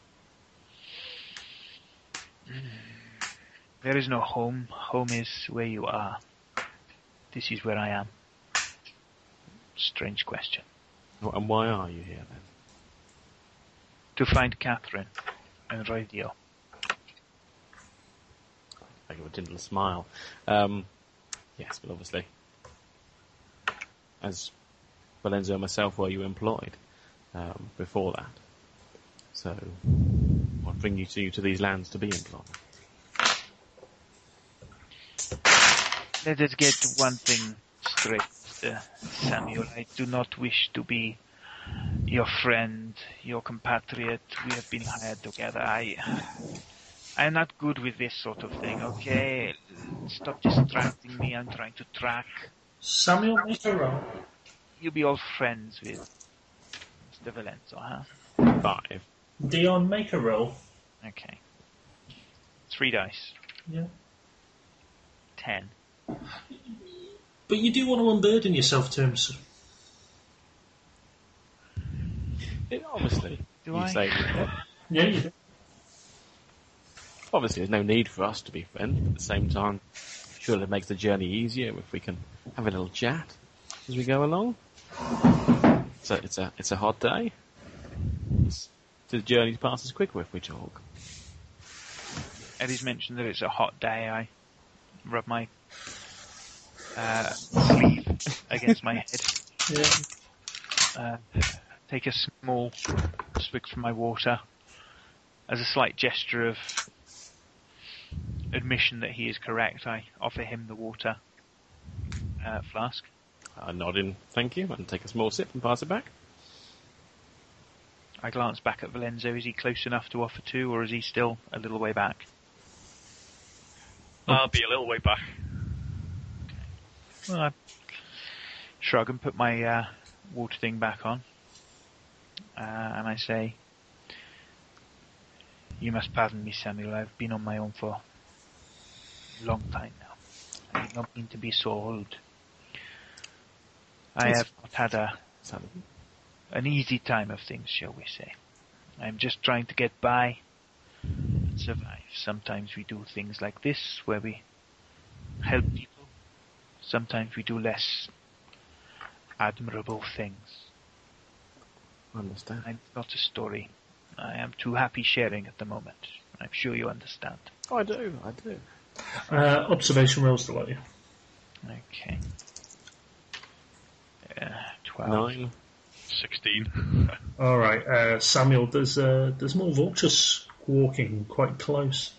home. Home is where you are. This is where I am. Strange question. And why are you here then? To find Catherine and radio. I give a gentle smile. Yes, but obviously, as Valenzo and myself were you employed before that. So, what bring you to these lands to be employed? Let us get one thing straight, Samuel. I do not wish to be your friend, your compatriot. We have been hired together. I am not good with this sort of thing, okay? Stop distracting me. I'm trying to track. Samuel, make a roll. You'll be all friends with Mr. Valenzo, huh? 5. Dion, make a roll. Okay. 3 dice. Yeah. 10. But you do want to unburden yourself to him. So. Obviously, Do you I? say that. Yeah, you do. Obviously, there's no need for us to be friends, but at the same time, surely it makes the journey easier if we can have a little chat as we go along. So it's a hot day. The journey passes quicker if we talk. Eddie's mentioned that it's a hot day. I rub my sleeve against my head. Yeah. Take a small swig from my water as a slight gesture of admission that he is correct. I offer him the water flask. I nod in, thank you, and take a small sip and pass it back. I glance back at Valenzo. Is he close enough to offer too, or is he still a little way back? I'll be a little way back. Well, I shrug and put my water thing back on. And I say, you must pardon me, Samuel. I've been on my own for a long time now. I did not mean to be so old. I have not had an easy time of things, shall we say. I'm just trying to get by and survive. Sometimes we do things like this, where we help people. Sometimes we do less admirable things. I understand. I've got a story. I am too happy sharing at the moment. I'm sure you understand. Oh, I do. Observation rolls to let you. Okay. 12. 9. 16. All right, Samuel. There's more vultures walking quite close.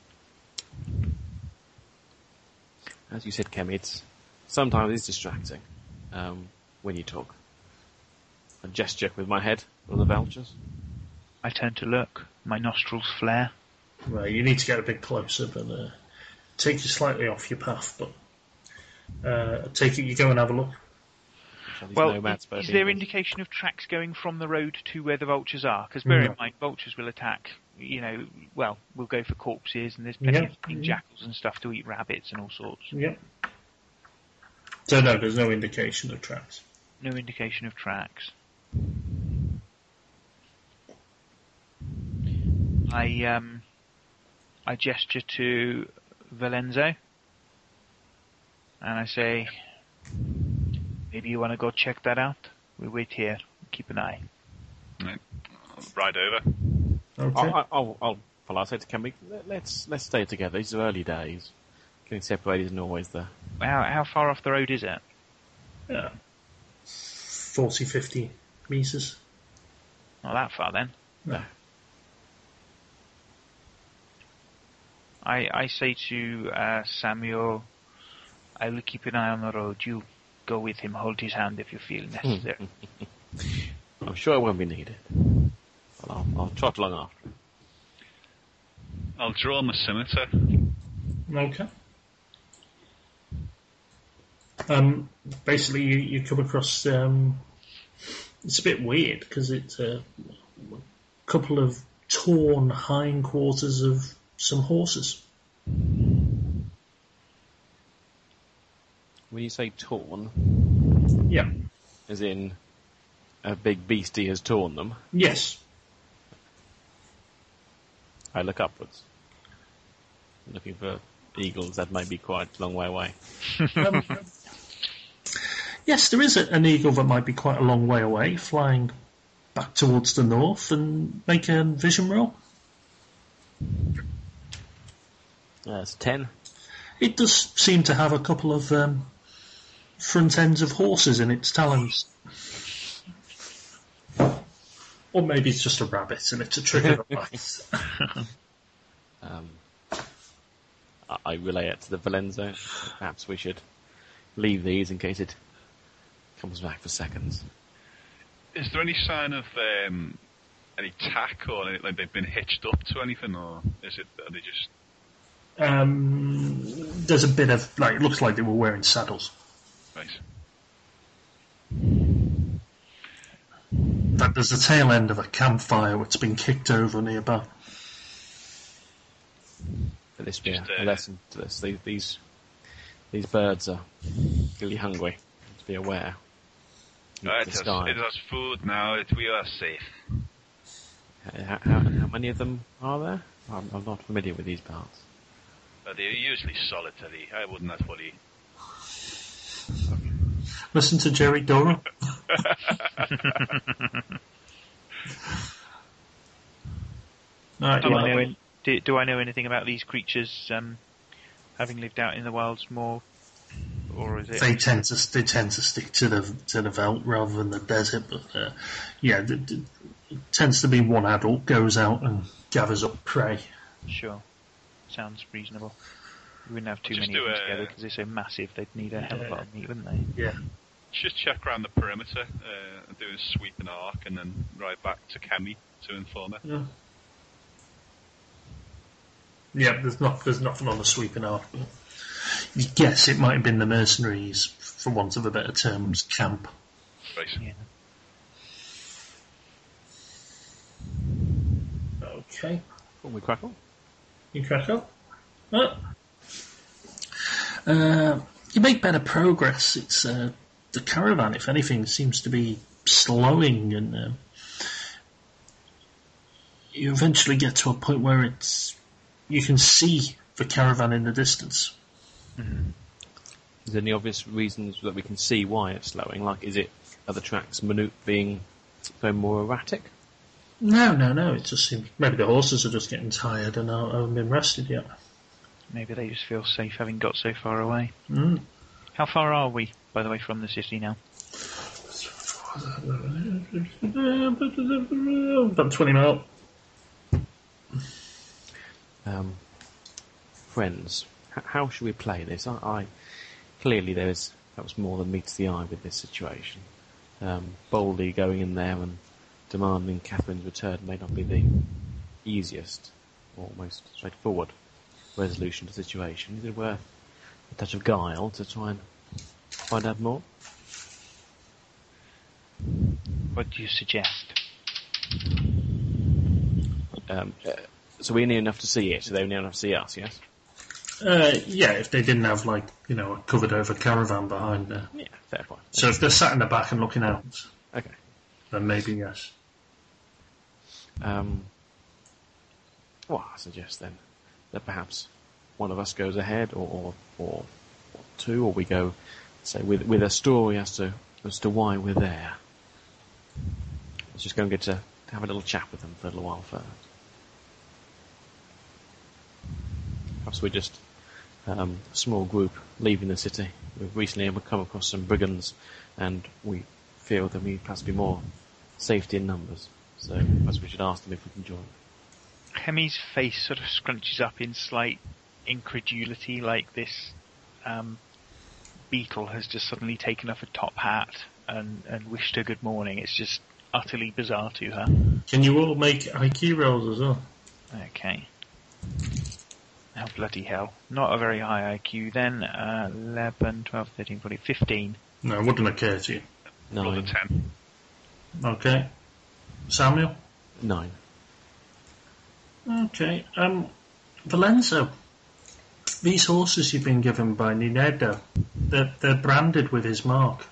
As you said, Kemi, sometimes it's distracting when you talk. I gesture with my head on the vultures. I turn to look. My nostrils flare. Well, you need to get a bit closer, but take you slightly off your path. But take it you go and have a look. Well, is there indication of tracks going from the road to where the vultures are? Because bear in mind, vultures will attack, we'll go for corpses, and there's plenty of jackals and stuff to eat rabbits and all sorts. Yeah. So no, there's no indication of tracks. No indication of tracks. I gesture to Valenzo, and I say, maybe you want to go check that out? We wait here, keep an eye. Right. I'll ride over. Okay. I'll say to Kemi, let's stay together. These are early days. Getting separated isn't always the... How far off the road is it? Yeah. 40, 50 metres. Not that far then. No. I say to Samuel, I will keep an eye on the road. You go with him, hold his hand if you feel necessary. I'm sure it won't be needed. But I'll trot along after him. I'll draw my scimitar. Okay. Basically, you come across. It's a bit weird because it's a couple of torn hindquarters of some horses. When you say torn, Yeah. as in a big beastie has torn them, Yes. I look upwards, looking for eagles that may be quite a long way away. Yes, there is an eagle that might be quite a long way away, flying back towards the north, and make a vision roll. That's 10. It does seem to have a couple of front ends of horses in its talons. Or maybe it's just a rabbit and it's a trigger device. I relay it to the Valenzo. Perhaps we should leave these in case it comes back for seconds. Is there any sign of any tack or any, like they've been hitched up to anything, or are they just? There's a bit of it looks like they were wearing saddles. Right. In fact, there's the tail end of a campfire which has been kicked over nearby. Could this be a lesson to this? These birds are really hungry. To be aware. Right, it has food now. We are safe. How many of them are there? I'm not familiar with these parts. They're usually solitary. I would not worry. Listen to Jerry Dora. Right, Do I know anything about these creatures having lived out in the wilds more, or is it? They tend to stick to the veldt rather than the desert, but it tends to be one adult goes out and gathers up prey. Sure, sounds reasonable. We wouldn't have too many of them together because they're so massive. They'd need a hell of a lot of meat, wouldn't they? Yeah. Just check around the perimeter, do a sweep and arc, and then right back to Kemi to inform her. Yeah. Yeah, there's nothing on the sweeping arc. You guess it might have been the mercenaries, for want of a better term, camp. Right. Yeah. Okay. Will we crackle? You crack up. You make better progress. It's the caravan, if anything, seems to be slowing, and you eventually get to a point where you can see the caravan in the distance. Mm-hmm. Is there any obvious reasons that we can see why it's slowing? Like, are the tracks being more erratic? No. It just seems maybe the horses are just getting tired and haven't been rested yet. Maybe they just feel safe having got so far away. Mm. How far are we, by the way, from the city now? About 20 miles. Friends, how should we play this? I clearly that was more than meets the eye with this situation. Boldly going in there and demanding Catherine's return may not be the easiest or most straightforward resolution to the situation. Is it worth a touch of guile to try and find out more? What do you suggest? So we're near enough to see it, so they're near enough to see us, yes? Yeah, if they didn't have, a covered over caravan behind there. Yeah, fair point. So if they're sat in the back and looking out, Okay. then maybe yes. Well, I suggest then that perhaps one of us goes ahead, or two, or we go, say, with a story as to why we're there. Let's just go and get to have a little chat with them for a little while first. Perhaps we're just a small group leaving the city. We've recently come across some brigands, and we feel there may perhaps be more safety in numbers. So perhaps we should ask them if we can join. Hemi's face sort of scrunches up in slight incredulity, like this beetle has just suddenly taken off a top hat and wished her good morning. It's just utterly bizarre to her. Can you all make IQ rolls as well? Okay. Oh, bloody hell. Not a very high IQ then. 11, 12, 13, 14, 15. No, it wouldn't occur to you. Roll a 10. Okay. Samuel? 9. Okay. Valenzo, these horses you've been given by Ninedo, they're branded with his mark.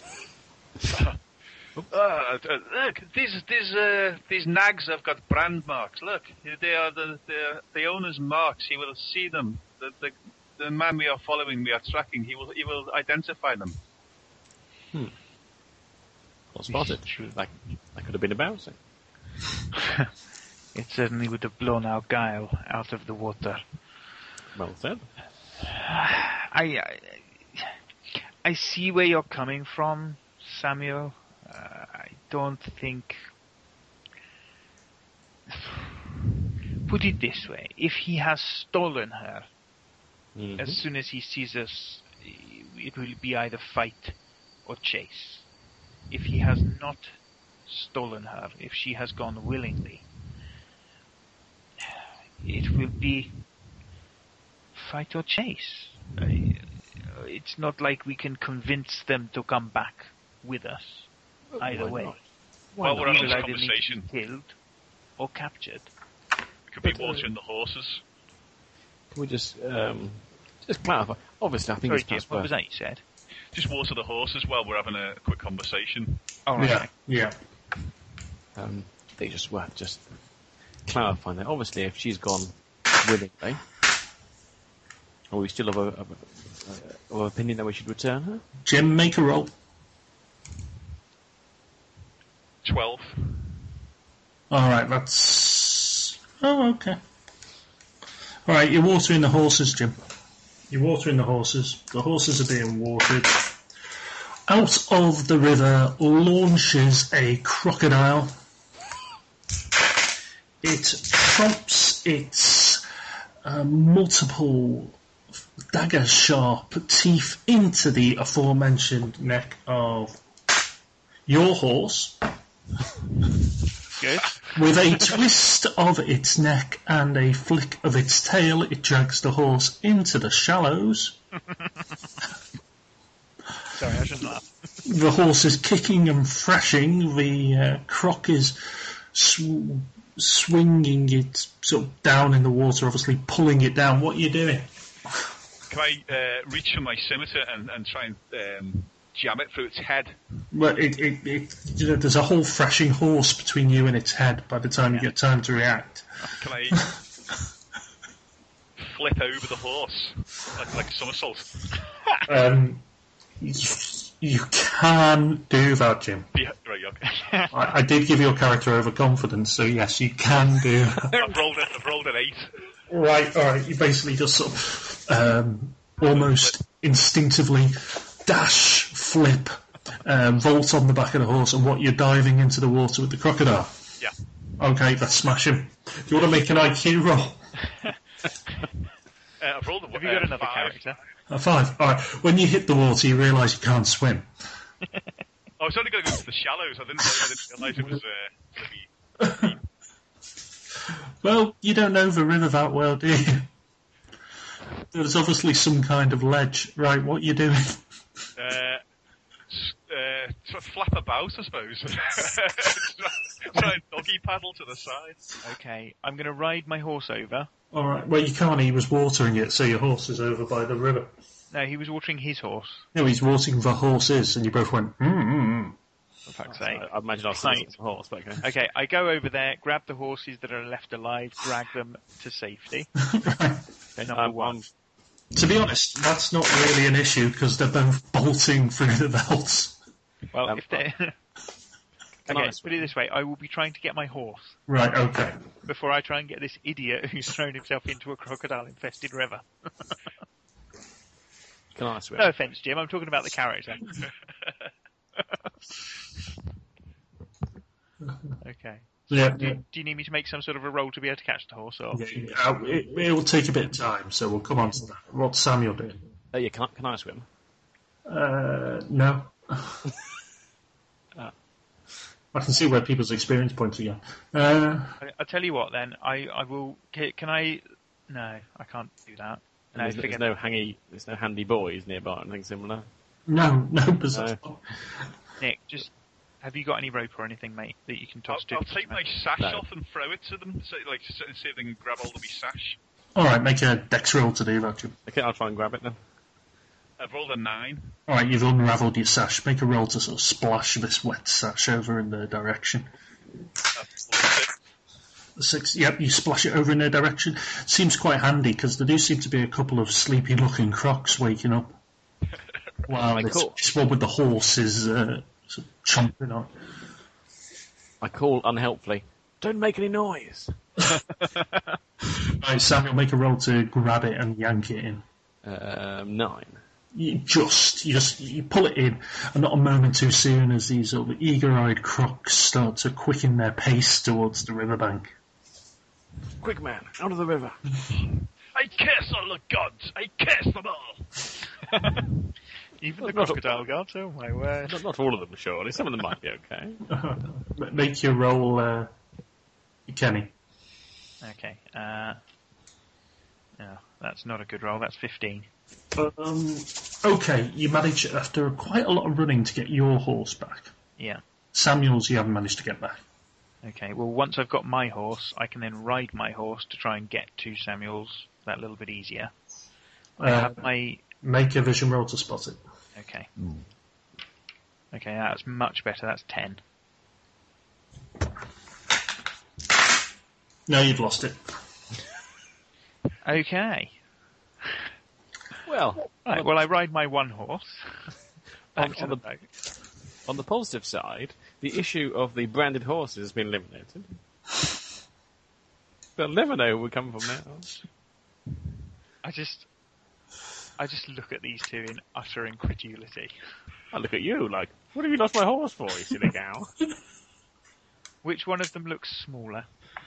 Look, these nags have got brand marks. Look, they are the owner's marks. He will see them. The man we are following, we are tracking. He will identify them. Well spotted. That could have been embarrassing. It certainly would have blown our guile out of the water. Well said. I see where you're coming from, Samuel. I don't think... Put it this way. If he has stolen her, as soon as he sees us, it will be either fight or chase. If he has not stolen her, if she has gone willingly, it will be fight or chase. It's not like we can convince them to come back with us. Either Why way. not? While we're having Either this either need to conversation, be killed or captured. we could be watering the horses. Can we just clarify? Obviously, I think Sorry, it's Jim, perhaps what worth... was that you said? Just water the horses while we're having a quick conversation. Oh, right. Yeah. I think it's just worth just clarifying that. Obviously, if she's gone willingly, are we still of opinion that we should return her? Jim, make a roll. 12. Alright, that's... Oh, okay. Alright, you're watering the horses, Jim. You're watering the horses. The horses are being watered. Out of the river launches a crocodile. It prompts its multiple dagger-sharp teeth into the aforementioned neck of your horse. Good. With a twist of its neck and a flick of its tail, it drags the horse into the shallows. Sorry, I shouldn't laugh. The horse is kicking and thrashing. The croc is swinging it sort of down in the water, obviously pulling it down. What are you doing? Can I reach for my scimitar and try and jam it through its head? Well, there's a whole thrashing horse between you and its head by the time you get time to react. Can I flip over the horse like a somersault? You can do that, Jim. Yeah, right, okay. I did give your character overconfidence, so yes, you can do that. I've rolled an 8. Right, alright, you basically just sort of almost instinctively dash, flip, vault on the back of the horse, and what you're diving into the water with the crocodile. Yeah. Okay, let's smash him. Do you want to make an IQ roll? I've rolled a Have you got another 5. character? A 5. Alright, when you hit the water, you realise you can't swim. I was only going to go to the shallows. I didn't realise it was going to be... Well, you don't know the river that well, do you? There's obviously some kind of ledge. Right, what are you doing? Sort of flap about, I suppose. Try and doggy paddle to the side. Okay, I'm going to ride my horse over. Alright, well you can't, he was watering it, so your horse is over by the river. No, he was watering his horse. No, he's watering the horses, and you both went, For fuck's sake. I imagine I was sitting on a horse, but okay. Okay, I go over there, grab the horses that are left alive, drag them to safety. Right. They're number one. To be honest, that's not really an issue, because they're both bolting through the belts. Well, if they... Can I Okay, put it this way, I will be trying to get my horse Right, okay. before I try and get this idiot who's thrown himself into a crocodile-infested river. Can I swim? No offence, Jim, I'm talking about the character. Okay. Yeah, Do you need me to make some sort of a roll to be able to catch the horse, or...? it will take a bit of time, so we'll come on to that. What's Samuel doing? Yeah, can I swim? No. I can see where people's experience points are going. I'll tell you what, then. I will... Can I... No, I can't do that. No, There's no handy boys nearby or anything similar. No, bizarre. Nick, just... Have you got any rope or anything, mate, that you can toss to? I'll take my sash No. off and throw it to them, so, see if they can grab hold of my sash. Alright, make a dex roll to do that, Jim. Okay, I'll try and grab it then. I've rolled a 9. Alright, you've unravelled your sash. Make a roll to sort of splash this wet sash over in their direction. 6, yep, you splash it over in their direction. Seems quite handy, because there do seem to be a couple of sleepy-looking crocs waking up. Wow, this one with the horse is sort of chomping on. I call unhelpfully, don't make any noise. Right, Samuel, make a roll to grab it and yank it in. 9. You pull it in, and not a moment too soon as these sort of eager-eyed crocs start to quicken their pace towards the riverbank. Quick, man, out of the river. I curse all the gods! I curse them all! Even the crocodile gods? Oh, my word. Not all of them, surely. Some of them might be okay. Make your roll, Kenny. Okay. No, that's not a good roll. That's 15. Okay, you manage, after quite a lot of running, to get your horse back. Yeah. Samuel's you haven't managed to get back. Okay, well, once I've got my horse, I can then ride my horse to try and get to Samuel's that little bit easier. I have my... Make a vision roll to spot it. Okay. Okay, that's much better. That's 10. No, you've lost it. Okay. Well, Right, well, I ride my one horse. on, back to on the the, boat. on the positive side, the issue of the branded horses has been eliminated. They'll never know who we come from now. I just look at these two in utter incredulity. I look at you like, what have you lost my horse for, you silly cow? Which one of them looks smaller?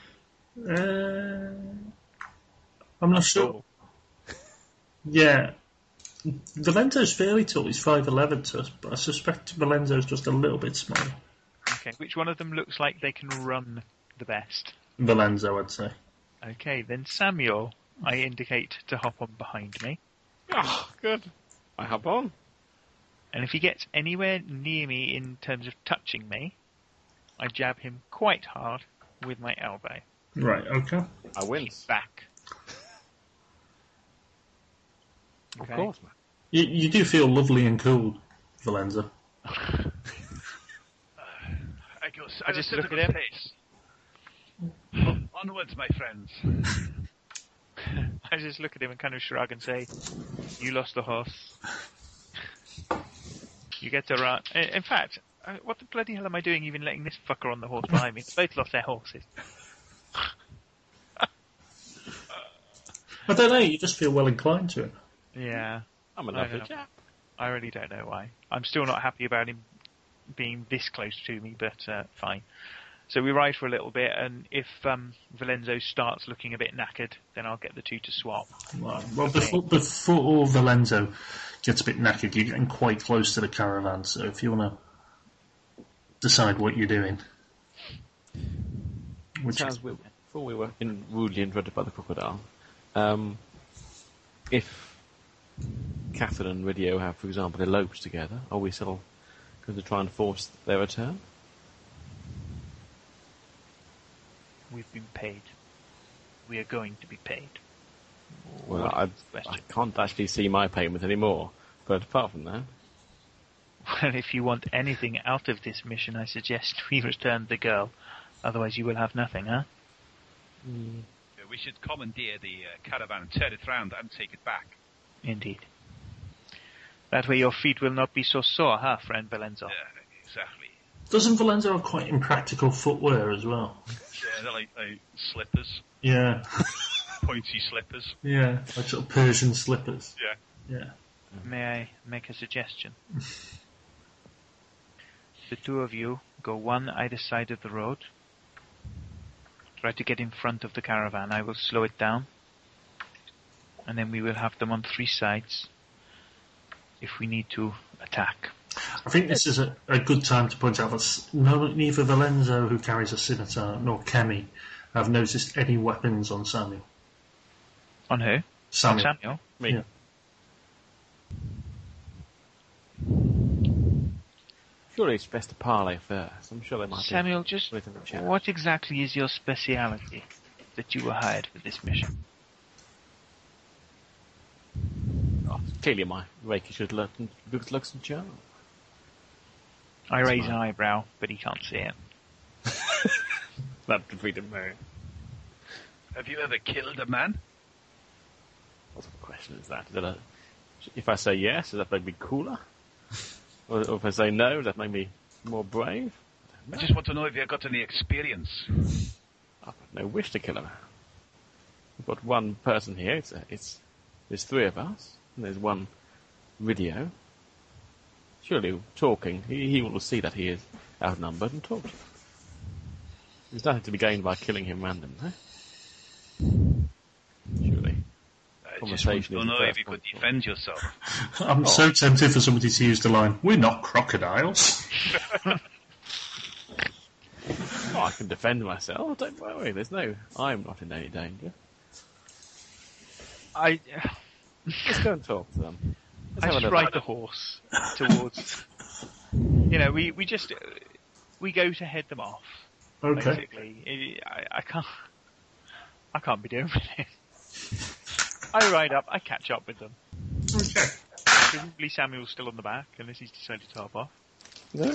I'm not sure. Yeah. Valenzo's fairly tall. He's 5'11" to us, but I suspect Valenzo's just a little bit smaller. Okay, which one of them looks like they can run the best? Valenzo, I'd say. Okay, then Samuel, I indicate to hop on behind me. Oh, good. I hop on. And if he gets anywhere near me in terms of touching me, I jab him quite hard with my elbow. Right, okay. I win. Back. Of Okay. course, man. You do feel lovely and cool, Valenzo. I just sit look at at him. pace. Onwards, my friends. I just look at him and kind of shrug and say, "You lost the horse. You get to run. In fact, what the bloody hell am I doing even letting this fucker on the horse behind me? They both lost their horses. I don't know, you just feel well inclined to it. Yeah. I'm a I lovely know. chap. I really don't know why. I'm still not happy about him being this close to me, but fine. So we ride for a little bit, and if Valenzo starts looking a bit knackered, then I'll get the two to swap. Right. Well, before Valenzo gets a bit knackered, you're getting quite close to the caravan, so if you want to decide what you're doing. Before we were rudely interrupted by the crocodile, if Catherine and Ridio have, for example, eloped together, are we still going to try and force their return? We've been paid. We are going to be paid. Well, What I is the question? can't actually see my payment anymore. But apart from that, Well, if you want anything out of this mission, I suggest we return the girl. Otherwise you will have nothing, huh? We should commandeer the caravan, turn it round, and take it back. Indeed. That way your feet will not be so sore, huh, friend Valenzo? Exactly. Doesn't Valenzo have quite impractical footwear as well? Yeah, they're like slippers, Yeah. pointy slippers. Yeah, like sort of Persian slippers. Yeah. Yeah. May I make a suggestion? The two of you go one either side of the road. Try to get in front of the caravan. I will slow it down. And then we will have them on three sides if we need to attack. I think this is a good time to point out that neither Valenzo, who carries a scimitar, nor Kemi have noticed any weapons on Samuel. On who? Samuel. On Samuel? me. Yeah. Surely it's best to parley first. I'm sure they might Samuel, be just willing to have a chat. what exactly is your speciality that you were hired for this mission? Oh, clearly my rakish good looks and charm. I raise fine. an eyebrow, but he can't see it. That defeated me. Have you ever killed a man? What sort of question is that? If I say yes, does that make me cooler? Or if I say no, does that make me more brave? I just want to know if you got any experience. I've got no wish to kill a man. We've got one person here. There's three of us, and there's one Ridio. Surely, talking, he will see that he is outnumbered and talk to him. There's nothing to be gained by killing him randomly. Surely. I just want to know if you could defend yourself. I'm so tempted for somebody to use the line, "We're not crocodiles." Oh, I can defend myself. Don't worry. I'm not in any danger. Let's go and talk to them. Let's have a I little- strike the horse towards. We go to head them off. Okay. Basically, I can't be doing with it. I ride up, I catch up with them. Okay. Presumably Samuel's still on the back, unless he's decided to hop off. No?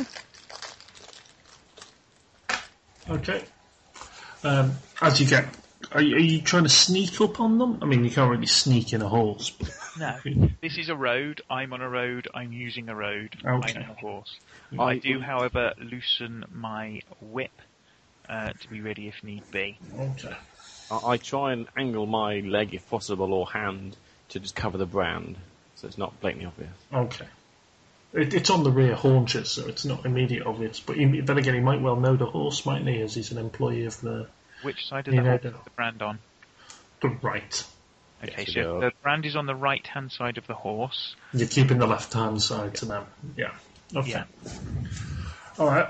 Okay. As you get, are you trying to sneak up on them? I mean, you can't really sneak in a horse. But No, this is a road. I'm on a road. I'm using a road. Okay. I'm on a horse. I do, however, loosen my whip to be ready if need be. Okay. I try and angle my leg, if possible, or hand, to just cover the brand, so it's not blatantly obvious. Okay. It's on the rear haunches, so it's not immediately obvious. But then again, he might well know the horse, mightn't he, as he's an employee of the Which side of the horse is the brand on? the right. Okay, Yes, so you do. the brand is on the right-hand side of the horse. You're keeping the left-hand side to them. Yeah. Okay. Yeah. All right.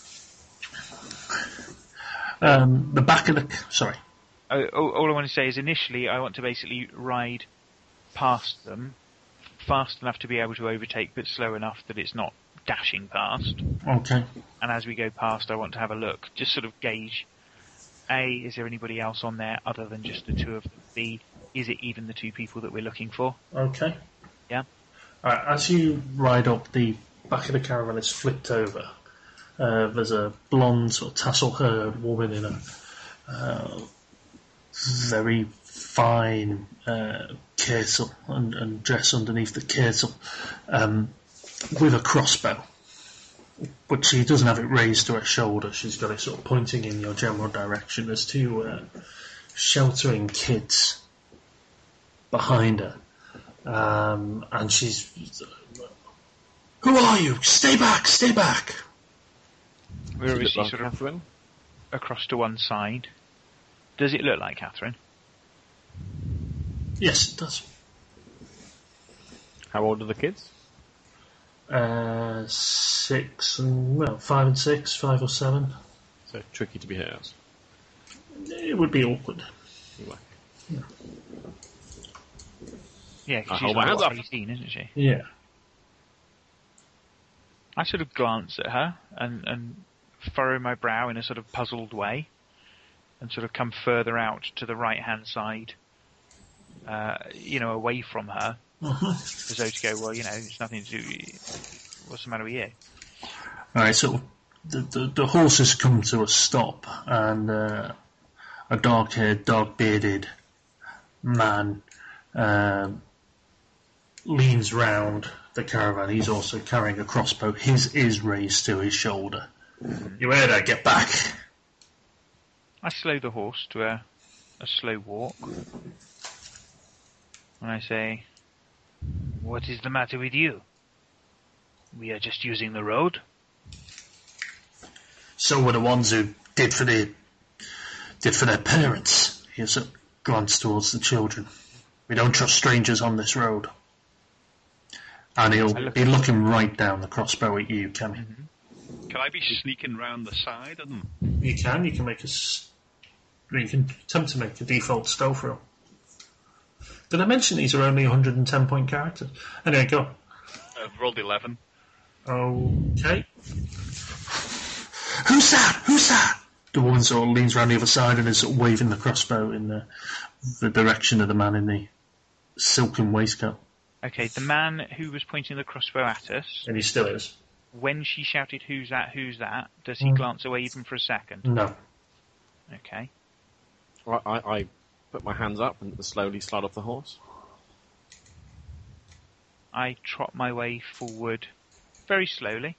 The back of the... Sorry. All I want to say is initially I want to basically ride past them, fast enough to be able to overtake, but slow enough that it's not dashing past. Okay. And as we go past, I want to have a look, just sort of gauge, A, is there anybody else on there other than just the two of them? B, is it even the two people that we're looking for? Okay. Yeah. All right. As you ride up, the back of the caravan is flipped over. There's a blonde, sort of tassel-haired woman in a very fine kirtle and dress underneath the kirtle, with a crossbow, but she doesn't have it raised to her shoulder. She's got it sort of pointing in your general direction. There's two sheltering kids behind her, and she's... Who are you? Stay back! Stay back! We're obviously sort of Catherine? across to one side. Does it look like Catherine? Yes, it does. How old are the kids? 6 and, well, 5 and 6, 5 or 7. So tricky to be hers. It would be awkward. Anyway. Yeah, because hold she's my hands like up. 18, isn't she? Yeah. I sort of glance at her and furrow my brow in a sort of puzzled way and sort of come further out to the right-hand side, away from her, as though to go, well, it's nothing to do. What's the matter with you? All right, so the horses come to a stop, and a dark-haired, dark-bearded man leans round the caravan. He's also carrying a crossbow. His is raised to his shoulder. You heard her, get back! I slow the horse to a slow walk, and I say, "What is the matter with you? We are just using the road." So were the ones who did for their parents. He has a glance towards the children. We don't trust strangers on this road. And he'll be looking right down the crossbow at you, Cammy. Mm-hmm. Can I be sneaking round the side of them? You can make you can attempt to make a default stealth roll. Did I mention these are only 110 point characters? Anyway, go. I've rolled 11. Okay. Who's that? Who's that? The woman sort of leans around the other side and is sort of waving the crossbow in the direction of the man in the silken waistcoat. Okay, the man who was pointing the crossbow at us, And he still is. when she shouted, who's that, does he glance away even for a second? No. Okay. I put my hands up and slowly slide off the horse. I trot my way forward very slowly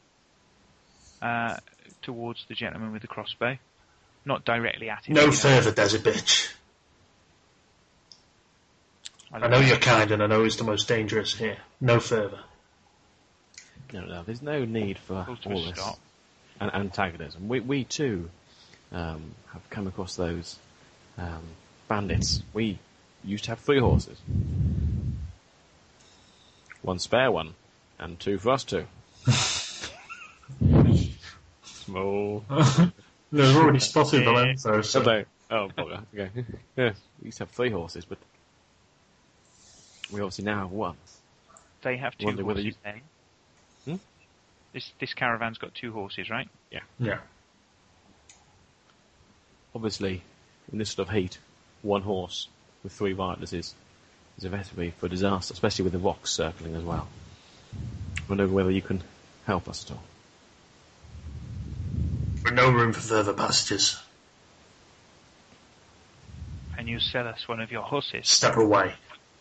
towards the gentleman with the crossbow. Not directly at him. No further, there's a bitch. I know you're kind and I know he's the most dangerous here. No further. No, there's no need for all this antagonism. We too have come across those bandits. We used to have 3 horses. 1 spare one, and 2 for us two. Small. No, they've already spotted the Lenzo, so... Have they? Oh, bugger. Okay. Yes, we used to have 3 horses, but we obviously now have 1. They have 2 Wonder whether horses then. This caravan's got 2 horses, right? Yeah. Obviously, in this sort of heat, 1 horse with 3 riders is a recipe for disaster, especially with the rocks circling as well. I wonder whether you can help us at all. But no room for further passages. Can you sell us one of your horses? Step away.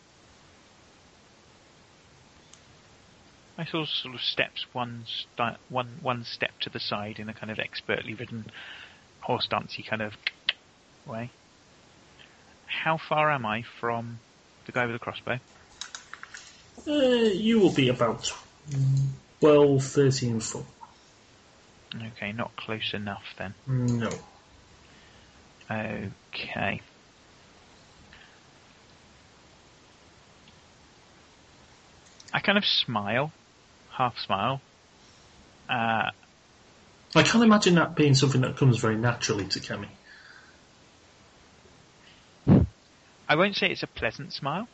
I sort of steps one step to the side in a kind of expertly ridden horse dancey kind of way. How far am I from the guy with the crossbow? You will be about 12, 13 foot. Okay, not close enough then. No. Okay. I kind of smile, half smile. I can't imagine that being something that comes very naturally to Kemi. I won't say it's a pleasant smile,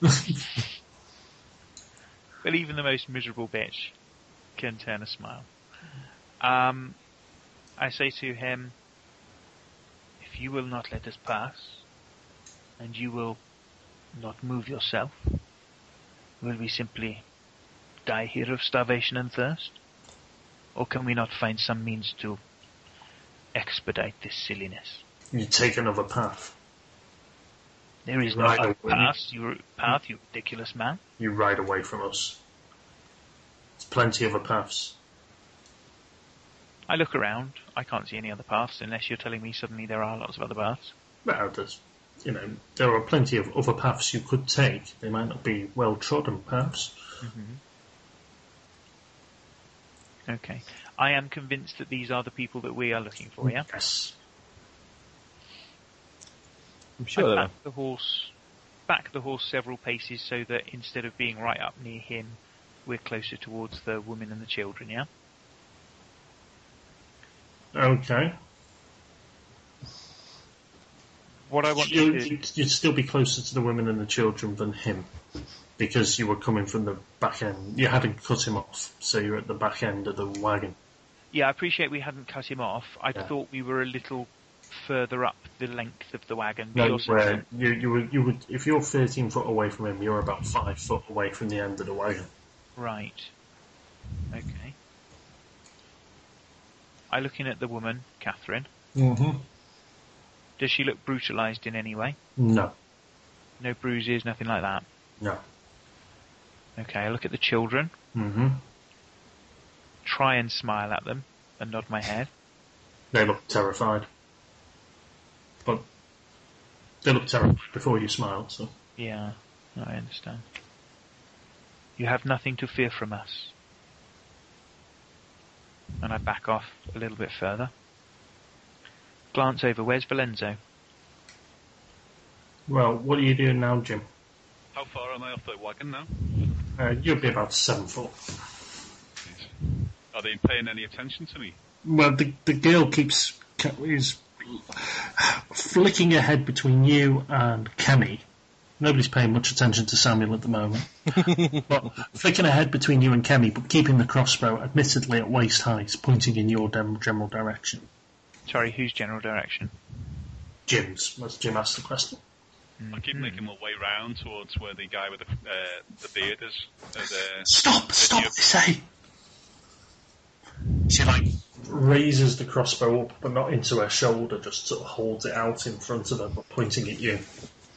but even the most miserable bitch can turn a smile. I say to him, if you will not let us pass, and you will not move yourself, will we simply die here of starvation and thirst? Or can we not find some means to expedite this silliness? You take another path. There is no Right other away. path, you ridiculous man. You ride away from us. There's plenty of other paths. I look around. I can't see any other paths unless you're telling me suddenly there are lots of other paths. Well, there are plenty of other paths you could take. They might not be well trodden paths. Mm-hmm. Okay. I am convinced that these are the people that we are looking for, yeah? Yes. I'm sure I there are. back the horse several paces so that instead of being right up near him, we're closer towards the women and the children, yeah? Okay. What I want to do... You'd still be closer to the women and the children than him, because you were coming from the back end. You hadn't cut him off, so you're at the back end of the wagon. Yeah, I appreciate we hadn't cut him off. I thought we were a little further up the length of the wagon. No, where you would, if you're 13 foot away from him, you're about 5 foot away from the end of the wagon. Right. Okay. I look in at the woman, Catherine. Mm-hmm. Does she look brutalised in any way? No. No bruises, nothing like that? No. Okay, I look at the children. Mm-hmm. Try and smile at them and nod my head. They look terrified. But they look terrified before you smile, so... Yeah, I understand. You have nothing to fear from us. And I back off a little bit further. Glance over, where's Valenzo? Well, what are you doing now, Jim? How far am I off the wagon now? You'll be about 7 foot. Are they paying any attention to me? Well, the girl is flicking her head between you and Kemi. Nobody's paying much attention to Samuel at the moment. But flicking her head between you and Kemi, but keeping the crossbow admittedly at waist height, pointing in your general direction. Sorry, whose general direction? Jim's, as Jim asked the question. I keep making my way round towards where the guy with the beard is. Stop, I say! She, raises the crossbow up, but not into her shoulder, just sort of holds it out in front of her, but pointing at you.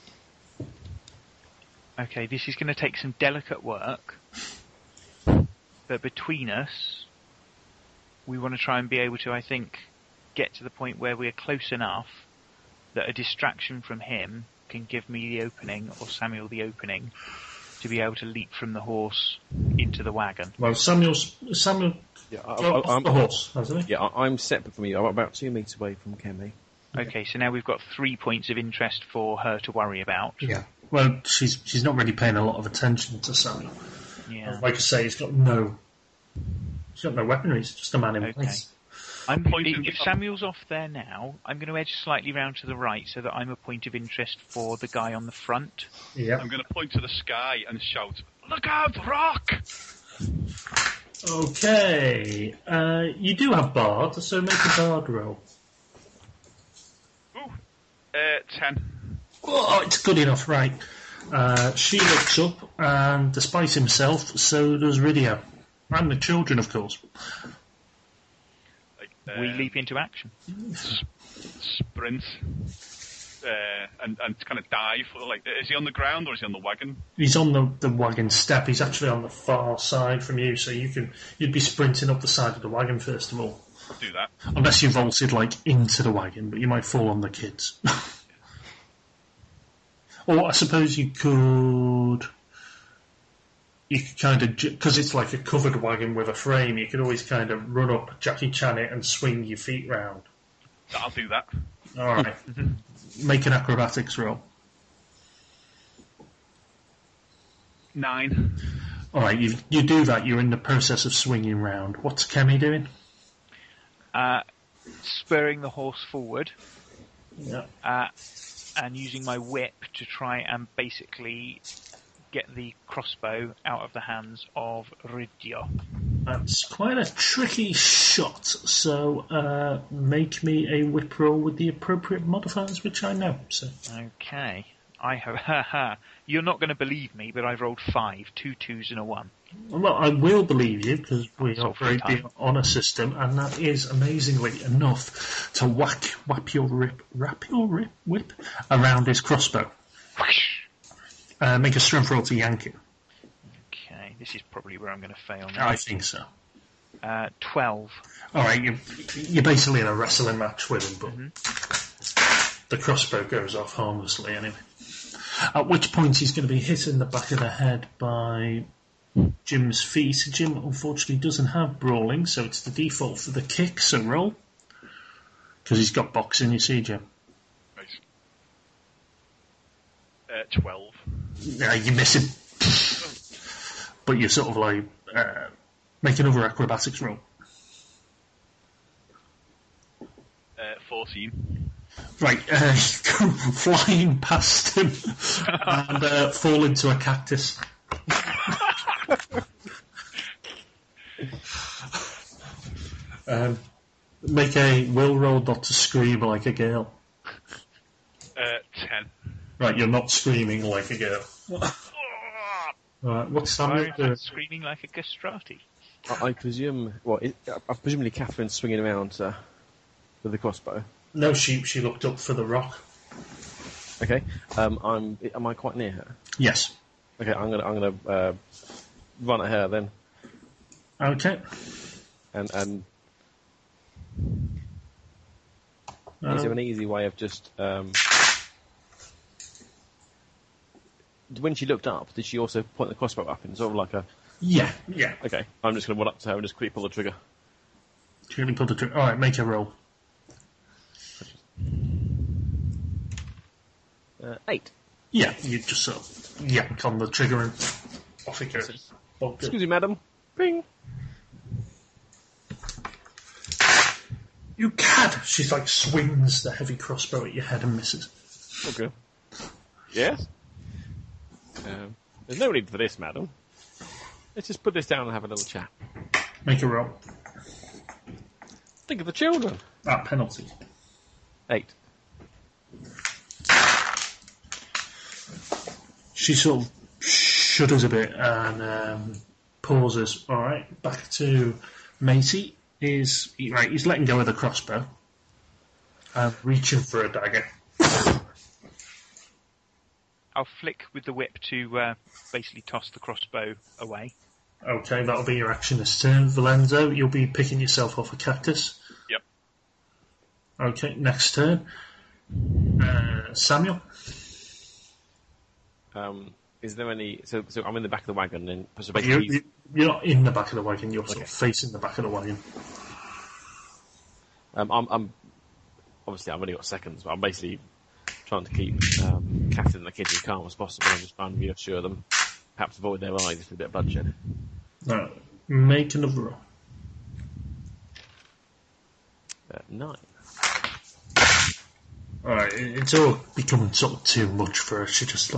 Okay, this is going to take some delicate work, but between us, we want to try and be able to, I think, get to the point where we're close enough that a distraction from him can give me the opening, or Samuel the opening, to be able to leap from the horse into the wagon. Well, Samuel Yeah, off the horse, hasn't he? Yeah, I'm separate from you. I'm about 2 metres away from Kemi. Okay, so now we've got 3 points of interest for her to worry about. Yeah. Well, she's not really paying a lot of attention to Samuel. Yeah. Like I say, he's got no weaponry. He's just a man in place. If Samuel's off there now, I'm going to edge slightly round to the right so that I'm a point of interest for the guy on the front. Yeah. I'm going to point to the sky and shout, "Look out, rock!" Okay. You do have Bard, so make a Bard roll. Ooh, 10. Oh, it's good enough, right. She looks up, and despite himself, so does Rydia. And the children, of course. We leap into action. Sprint. And kind of dive. Is he on the ground or is he on the wagon? He's on the wagon step. He's actually on the far side from you, so you'd be sprinting up the side of the wagon first of all. I'll do that. Unless you vaulted into the wagon, but you might fall on the kids. Or I suppose you could kind of, because it's like a covered wagon with a frame, you could always kind of run up, Jackie Chan it, and swing your feet round. I'll do that. All right. Make an acrobatics roll. 9. All right, you do that. You're in the process of swinging round. What's Kemi doing? Spurring the horse forward. Yeah. And using my whip to try and basically get the crossbow out of the hands of Rydia. That's quite a tricky shot, so make me a whip roll with the appropriate modifiers, which I know. So. Okay. I have... You're not going to believe me, but I've rolled 5, 2 2s and a 1. Well, I will believe you, because we operate the honour system, and that is amazingly enough to wrap your whip around his crossbow. Make a strength roll to yank it. Okay, This is probably where I'm going to fail now. I think so. 12. All right, you're basically in a wrestling match with him, but the crossbow goes off harmlessly anyway. At which point he's going to be hit in the back of the head by Jim's feet. Jim unfortunately doesn't have brawling, so it's the default for the kick, so roll. Because he's got boxing, you see, Jim. Nice. 12. Yeah, you miss him. But you sort of like make another acrobatics roll. 14. Right, you go flying past him and fall into a cactus. Make a will roll not to scream like a girl. 10. Right, you're not screaming like a girl. Right, what's Samuel doing? Screaming like a castrati. I presume. Presumably Catherine's swinging around with the crossbow. No, she looked up for the rock. Okay. Am I quite near her? Yes. Okay, I'm gonna run at her then. Okay. And is there an easy way of just when she looked up, did she also point the crossbow up in sort of like a? Yeah. Okay, I'm just gonna run up to her and just quickly pull the trigger. Quickly pull the trigger. All right, make a roll. 8. Yeah, you just sort of yank on the trigger and off it goes. Excuse me, madam. Bing. You cad! She's like swings the heavy crossbow at your head and misses. Okay. Yes? There's no need for this, madam. Let's just put this down and have a little chat. Make a roll. Think of the children. Penalty. 8. She sort of shudders a bit and pauses. All right, back to Macy. He's letting go of the crossbow and reaching for a dagger. I'll flick with the whip to basically toss the crossbow away. Okay, that'll be your action this turn. Valenzo, you'll be picking yourself off a cactus. Yep. Okay, next turn. Samuel. Is there any? So I'm in the back of the wagon, and so basically you're not in the back of the wagon. You're sort of facing the back of the wagon. I'm obviously I've only got seconds, but I'm basically trying to keep Catherine and the kids as calm as possible. I'm just trying to reassure them, perhaps avoid their eyes with a bit of bloodshed. Right, make another roll. 9. Alright, it's all becoming sort of too much for her. She just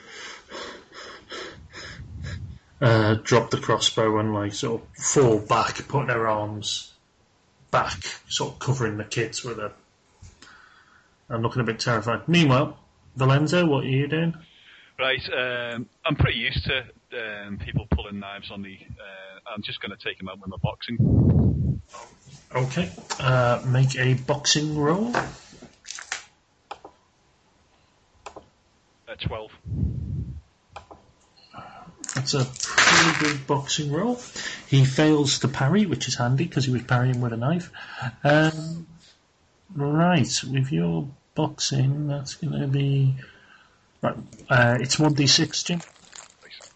drop the crossbow and sort of fall back, putting her arms back, sort of covering the kids with her. I'm looking a bit terrified. Meanwhile, Valenzo, what are you doing? Right, I'm pretty used to people pulling knives on me. I'm just going to take them out with my boxing. Okay, make a boxing roll. 12. That's a pretty good boxing roll. He fails to parry, which is handy because he was parrying with a knife. Right, with your boxing, that's going to be... Right, it's 1d6, Jim. Nice.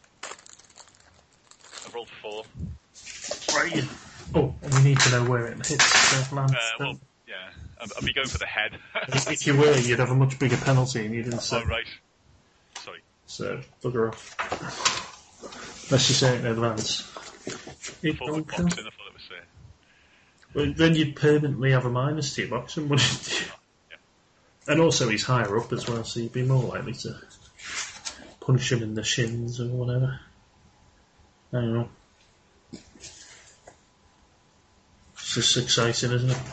I rolled 4. Right. Oh, and we need to know where it hits. Well, yeah, I'll be going for the head. If you were, you'd have a much bigger penalty, and you didn't say. Oh, right. Sorry. So, bugger off. Let's just say it in advance. Forward boxing, I thought it was there. Well, then you'd permanently have a minus to your boxing, wouldn't you? Yeah. And also he's higher up as well, so you'd be more likely to punch him in the shins or whatever. I don't know. It's just exciting, isn't it?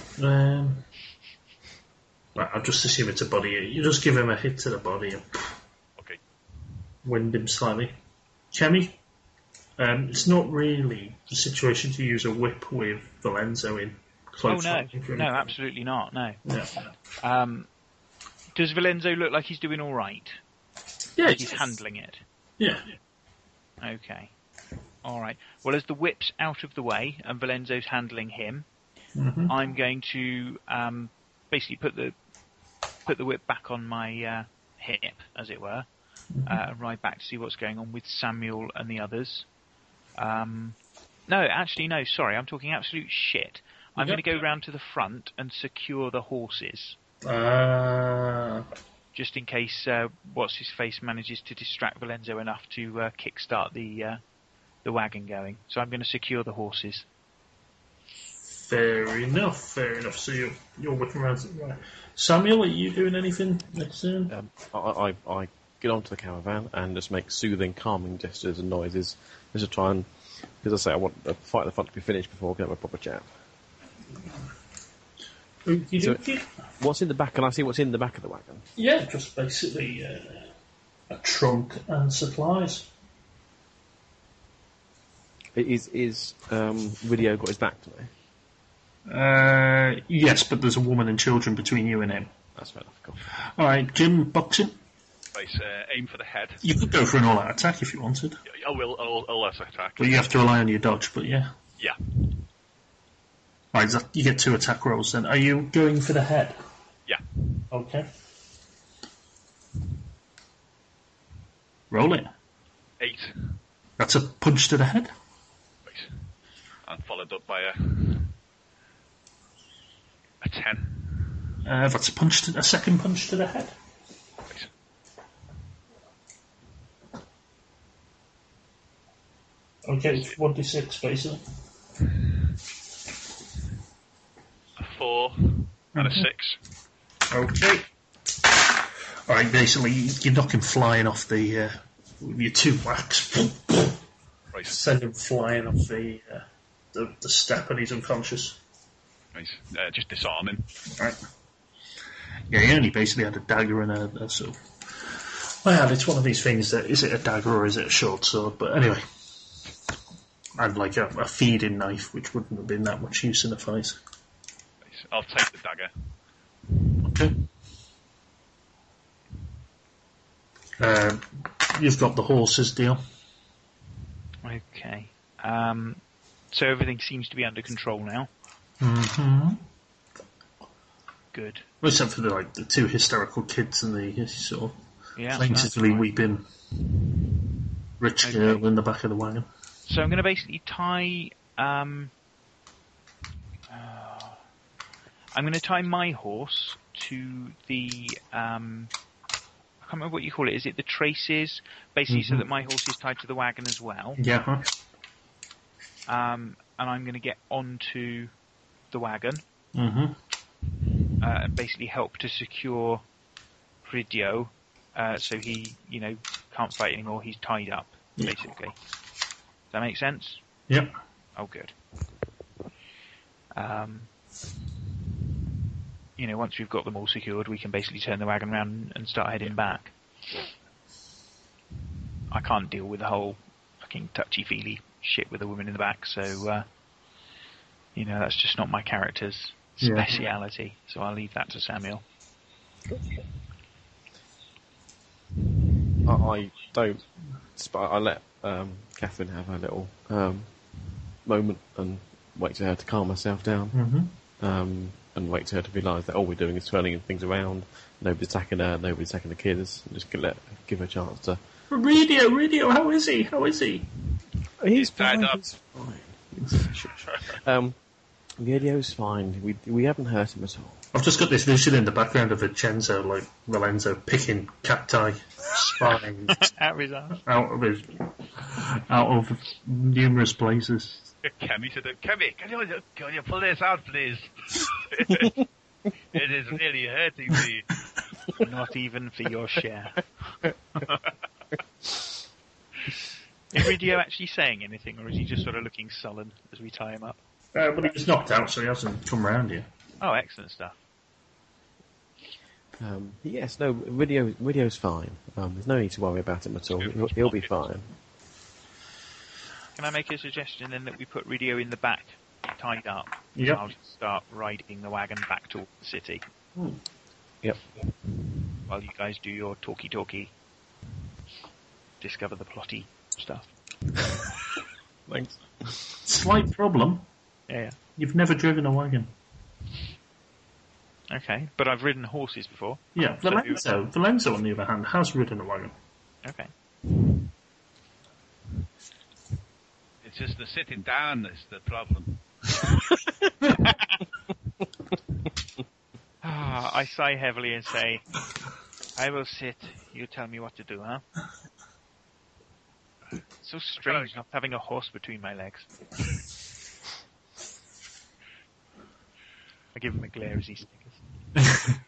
Right, I'll just assume it's a body. You just give him a hit to the body and Okay. wind him slightly. Chemi? It's not really the situation to use a whip with Valenzo in close. Oh no, absolutely not. No. Yeah. Does Valenzo look like he's doing all right? Yeah, He's handling it. Yeah. Okay. All right. Well, as the whip's out of the way and Valenzo's handling him, Mm-hmm. I'm going to basically put the whip back on my hip, as it were, and ride back to see what's going on with Samuel and the others. No, sorry, I'm talking absolute shit. I'm going to go round to the front and secure the horses, just in case what's-his-face manages to distract Valenzo enough to kick-start the wagon going. So I'm going to secure the horses. Fair enough. So you're working around. Right. Samuel, are you doing anything next turn? I get onto the caravan and just make soothing, calming gestures and noises, just to try and, as I say, I want the fight at the front to be finished before we can have a proper chat. So, what's in the back? Can I see what's in the back of the wagon? Yeah, just basically a trunk and supplies. Is Video got his back to me? Yes, but there's a woman and children between you and him. That's fair enough. Cool. All right, Jim, boxing. Right, aim for the head. You could go for an all-out attack if you wanted. I will. I'll let attack. But you have to rely on your dodge. But yeah. Yeah. All right, you get 2 attack rolls then. Are you going for the head? Yeah. Okay. Roll it. 8. That's a punch to the head. Right. And followed up by a 10. That's a second punch to the head. Right. Okay, it's 1d6 basically. A 4 and a 6. Okay. Alright, basically you knock him flying off the with your 2 whacks. Right. Send him flying off the step and he's unconscious. Right. Just disarming. Right. Yeah, he only basically had a dagger and a sort of... Well, it's one of these things that, is it a dagger or is it a short sword? But anyway. And like a feeding knife, which wouldn't have been that much use in a fight. Right. I'll take the dagger. Okay. You've got the horses deal. Okay. So everything seems to be under control now. Mm-hmm. Good. Well, except for the 2 hysterical kids and the sort of plaintively weeping rich girl in the back of the wagon. So I'm going to basically tie. I'm going to tie my horse to the. I can't remember what you call it. Is it the traces? Basically, so that my horse is tied to the wagon as well. Yeah. Huh? And I'm going to get onto the wagon. Mm-hmm. And basically help to secure Ridio, so he, can't fight anymore. He's tied up, basically. Does that make sense? Yep. Oh, good. Once we've got them all secured, we can basically turn the wagon around and start heading back. I can't deal with the whole fucking touchy-feely shit with the woman in the back, so, that's just not my character's speciality, so I'll leave that to Samuel. I don't. I let Catherine have her little moment and wait for her to calm herself down, and wait for her to realise that all we're doing is turning things around. Nobody's attacking her. Nobody's attacking the kids. Just give her a chance to. Radio, how is he? He's tied fine. up. He's fine. Radio's fine. We haven't hurt him at all. I've just got this vision in the background of Valenzo picking cacti spines out of numerous places. Kemi said, Kemi, can you pull this out, please? It is really hurting me. Not even for your share. Is Ridio actually saying anything, or is he just sort of looking sullen as we tie him up? But he was knocked out, so he hasn't come round yet. Oh, excellent stuff. Yes, no, Radio's fine. There's no need to worry about him at all. He'll be fine. Can I make a suggestion then that we put Ridio in the back, tied up? Yep. I'll just start riding the wagon back to the city. Yep. While you guys do your talky, discover the plotty stuff. Thanks. Slight problem. Yeah. You've never driven a wagon. Okay, but I've ridden horses before. Yeah, Valenzo, on the other hand, has ridden a wagon. Okay. It's just the sitting down that's the problem. I sigh heavily and say, I will sit. You tell me what to do, huh? So strange not having a horse between my legs. I give him a glare as he snickers.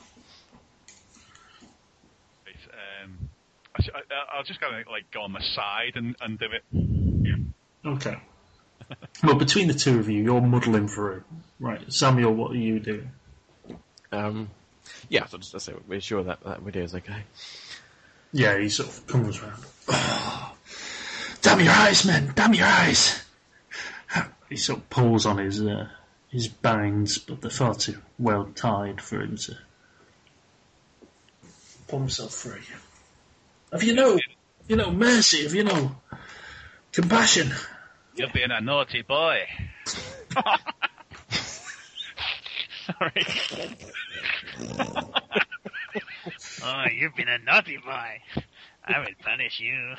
I'll just kind of go on the side and do it. Okay. Well, between the two of you, you're muddling through. Right, Samuel, what are you doing? Yeah, so just to say, we're sure that video is okay. Yeah, he sort of comes round. Oh, damn your eyes, men! Damn your eyes! He sort of pulls on his bangs, but they're far too well tied for him to pull himself free. Have you no mercy? Have you no compassion? You're being a naughty boy. Sorry. Oh, you've been a naughty boy. I will punish you.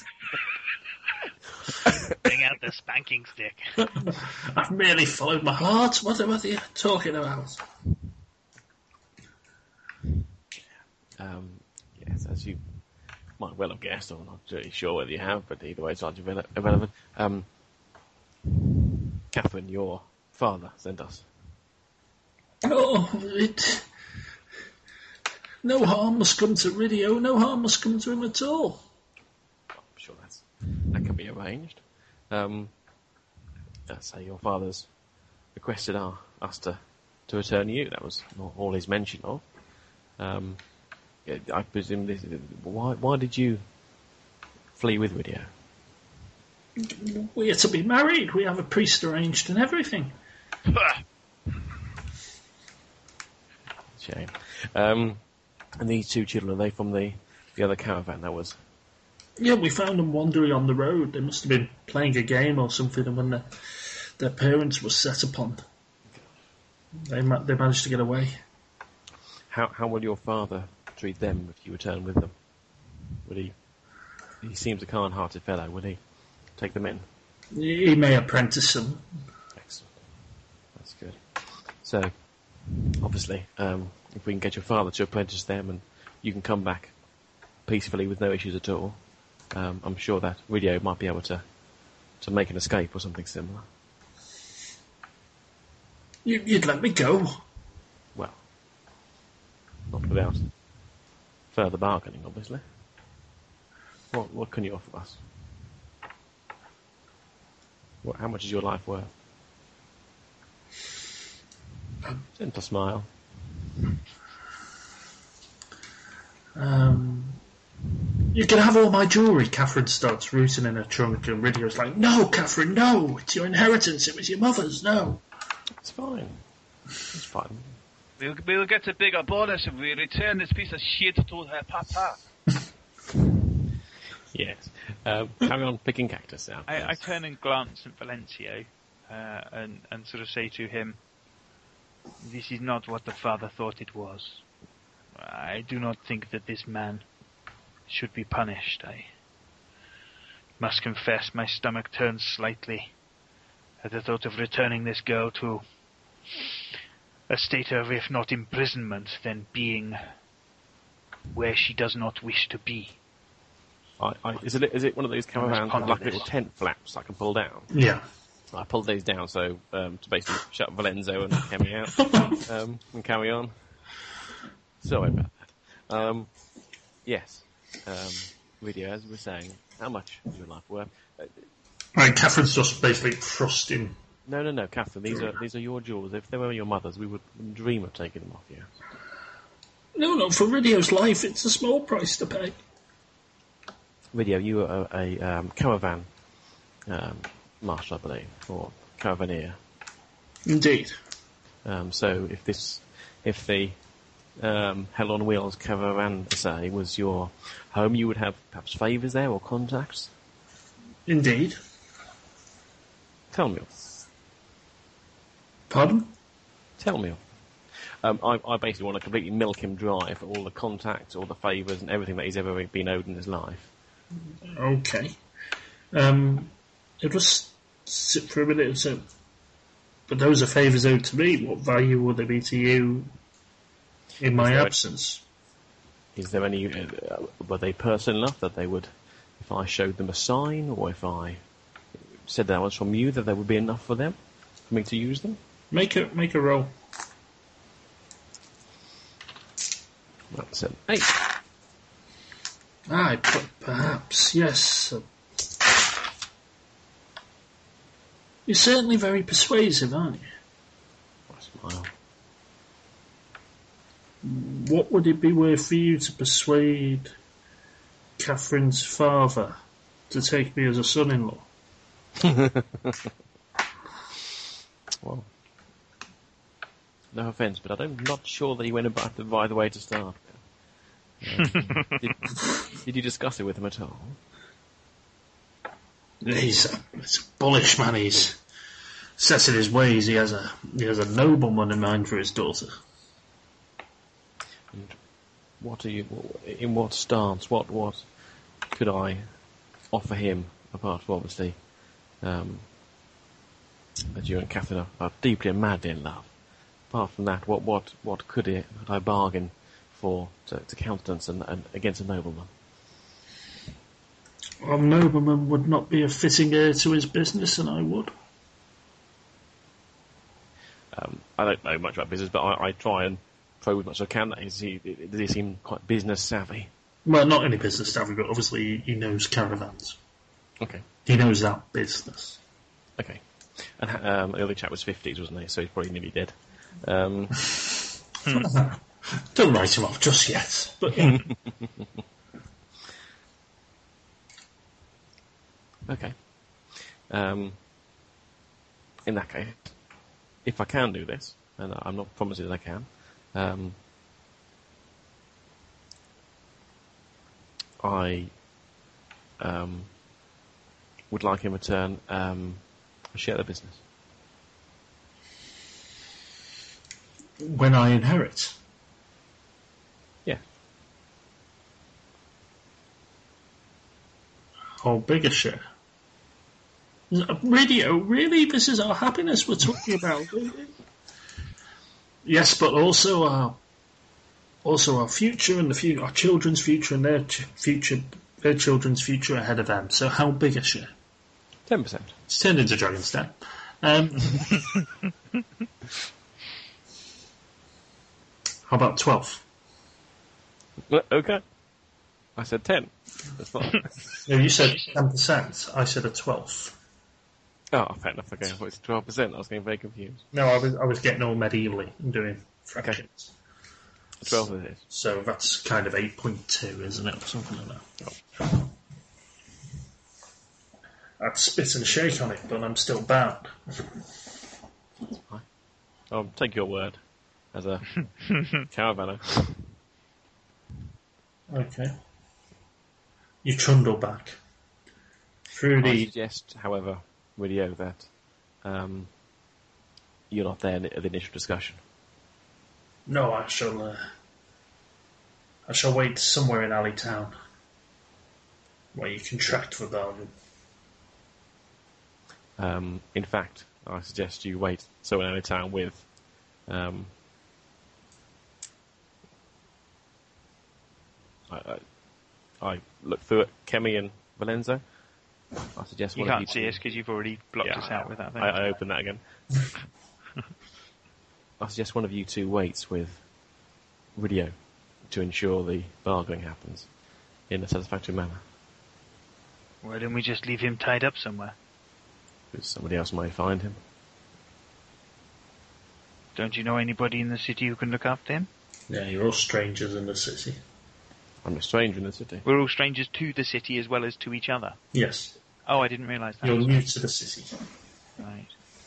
Bring out the spanking stick. I've merely followed my heart. What are you talking about? Yes, as you might well have guessed, I'm not really sure whether you have, but either way it's largely irrelevant. Catherine, your father sent us. Oh, no harm must come to Ridio. No harm must come to him at all. I'm sure that can be arranged. Let's say your father's requested us to return you. That was all he's mentioned of. I presume this. Why did you flee with Ridio? We are to be married. We have a priest arranged and everything. Shame. And these two children, are they from the other caravan that was? Yeah, we found them wandering on the road. They must have been playing a game or something, and when their parents were set upon, they managed to get away. How will your father treat them if you return with them? Would he? He seems a kind-hearted fellow. Would he take them in? He may apprentice them. Excellent. That's good. So, obviously, if we can get your father to apprentice them and you can come back peacefully with no issues at all, I'm sure that Ridio might be able to make an escape or something similar. You'd let me go? Well, not without further bargaining, obviously. What can you offer us? How much is your life worth? Gentle smile. You can have all my jewellery. Catherine starts rooting in her trunk, and Ridio's like, "No, Catherine, no! It's your inheritance. It was your mother's. No." It's fine. It's fine. We'll get a bigger bonus if we return this piece of shit to her papa. Yes. Carry on picking cactus out. I turn and glance at Valencio and sort of say to him, "This is not what the father thought it was. I do not think that this man should be punished. I must confess my stomach turns slightly at the thought of returning this girl to a state of, if not imprisonment, then being where she does not wish to be." Is it one of those caravans with like little tent flaps I can pull down? Yeah. I pulled these down so to basically shut Valenzo and Kemi out and carry on. Sorry about that. Yes. Ridio, as we were saying, how much is your life worth? Right, Catherine's just basically thrusting. No, Catherine. These are your jewels. If they were your mother's, we would dream of taking them off you. No, for Ridio's life, it's a small price to pay. Ridio, you are a caravan marshal, I believe, or caravaneer. Indeed. So if the Hell on Wheels caravan, say, was your home, you would have perhaps favours there or contacts? Indeed. Telmil. Pardon? Telmil. I basically want to completely milk him dry for all the contacts, all the favours, and everything that he's ever been owed in his life. Okay. It'll just sit for a minute and say, but those are favours owed to me. What value will they be to you in my absence? Is there any... were they personal enough that they would... If I showed them a sign, or if I said that I was from you, that there would be enough for them? For me to use them? Make a roll. That's an 8. Perhaps, yes. You're certainly very persuasive, aren't you? I smile. What would it be worth for you to persuade Catherine's father to take me as a son-in-law? Well, no offence, but I'm not sure that you went about the right way to start. Did you discuss it with him at all? He's a bullish man. He's set in his ways. He has a nobleman in mind for his daughter. And what are you? In what stance? What could I offer him apart from obviously that you and Catherine are deeply and madly in love? Apart from that, what could I bargain for to countenance and against a nobleman? A nobleman would not be a fitting heir to his business, and I would. I don't know much about business, but I try and probe as much as I can. Does he seem quite business savvy? Well, not any business savvy, but obviously he knows caravans. Okay. He knows that business. Okay. And the other chap was 50s, wasn't he? So he's probably nearly dead. Don't write him off just yet. But yeah. Okay. In that case, if I can do this, and I'm not promising that I can, I would like in return a share of the business. When I inherit. Yeah. How big a share? Radio, really? This is our happiness we're talking about. Yes, but also our future and our children's future and their children's future ahead of them. So how big a share? 10%. It's turned into Dragon's Den. How about 12? Okay. I said 10. That's fine. No, you said 10%. I said a 12th. Oh, fair enough. Okay, I thought it was 12%. I was getting very confused. No, I was getting all medievally and doing fractions. Okay. 12 it is. So that's kind of 8.2, isn't it? Or something like that. Oh. I'd spit and shake on it, but I'm still bound. I'll take your word as a caravaner. Okay. You trundle back. Through I the... suggest, however, Radio, that you're not there at the initial discussion. No, I shall wait somewhere in Alley Town where you contract for bargain. In fact, I suggest you wait somewhere in Alley Town with I look through at Kemi and Valenzo. I suggest you one of can't you see us because you've already blocked us out with that thing. I open that again. I suggest one of you two waits with Radio to ensure the bargaining happens in a satisfactory manner. Why don't we just leave him tied up somewhere? Because somebody else may find him. Don't you know anybody in the city who can look after him? Yeah, you're all strangers in the city. I'm a stranger in the city. We're all strangers to the city as well as to each other. Yes. Oh, I didn't realise that. You're new to the city. Right.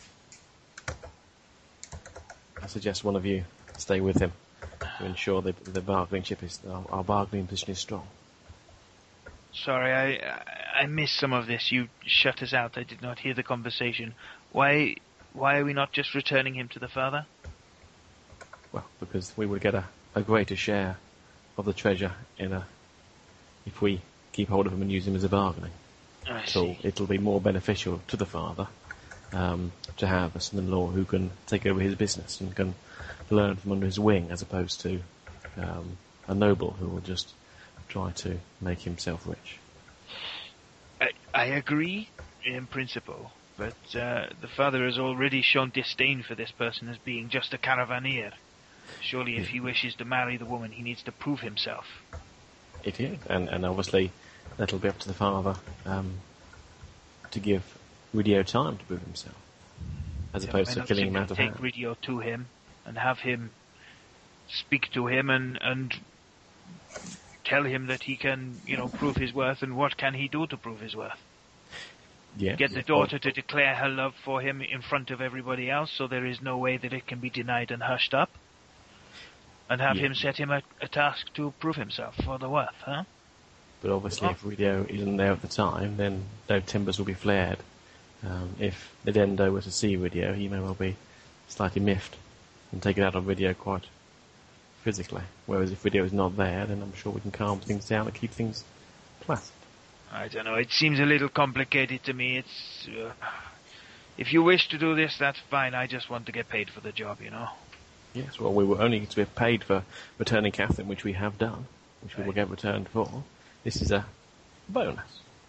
I suggest one of you stay with him to ensure the bargaining chip is our bargaining position is strong. Sorry, I missed some of this. You shut us out. I did not hear the conversation. Why are we not just returning him to the father? Well, because we would get a greater share of the treasure if we keep hold of him and use him as a bargaining. I So see. it'll be more beneficial to the father to have a son-in-law who can take over his business and can learn from under his wing, as opposed to a noble who will just try to make himself rich. I agree in principle, but the father has already shown disdain for this person as being just a caravaneer. Surely if he wishes to marry the woman, he needs to prove himself. It is, and obviously that'll be up to the father to give Ridio time to prove himself, as opposed to killing him out of hand. Take Ridio to him and have him speak to him and tell him that he can, prove his worth, and what can he do to prove his worth? Yeah. Get the daughter to declare her love for him in front of everybody else, so there is no way that it can be denied and hushed up. And have him set him a task to prove himself for the worth, huh? But obviously, if Ridio isn't there at the time, then no timbers will be flared. If Nidendo were to see Ridio, he may well be slightly miffed and taken out on Ridio quite physically. Whereas if Ridio is not there, then I'm sure we can calm things down and keep things placid. I don't know. It seems a little complicated to me. It's if you wish to do this, that's fine. I just want to get paid for the job, Yes, well, we were only to be paid for returning Catherine, which we have done, which we will get returned for. This is a bonus.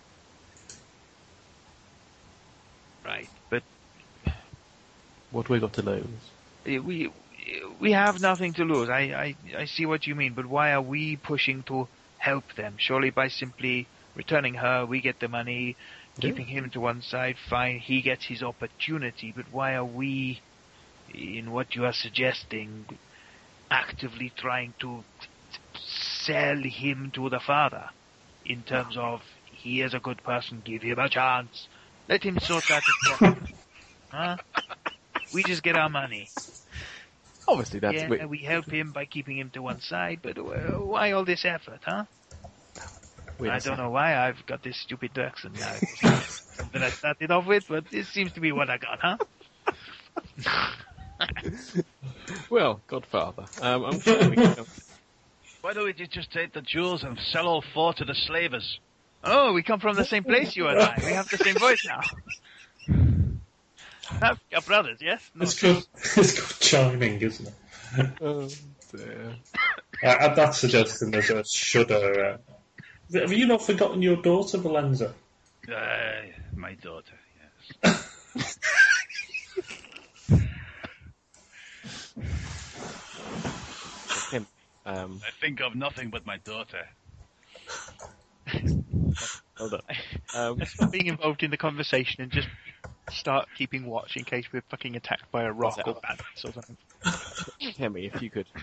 Right, but What have we got to lose? we have nothing to lose. I see what you mean, but why are we pushing to help them? Surely by simply returning her, we get the money, keeping him to one side, fine, he gets his opportunity, but why are we, in what you are suggesting, actively trying to sell him to the father? In terms of, he is a good person, give him a chance. Let him sort that out. Huh? We just get our money. Obviously, that's... Yeah, we help him by keeping him to one side, but why all this effort, huh? I don't know why I've got this stupid accent now. That I started off with, but this seems to be what I got, huh? Well, Godfather, I'm sure we can... Why don't you just take the jewels and sell all 4 to the slavers? Oh, we come from the same place, you and I. We have the same voice now. Our brothers, yes? No. It's called chiming, isn't it? Oh, dear. That's suggesting there's a shudder. Have you not forgotten your daughter, Valenza? My daughter, yes. Him. I think of nothing but my daughter. Hold on. Let's stop being involved in the conversation and just start keeping watch in case we're fucking attacked by a rock or bandits or something. Hemi, if you could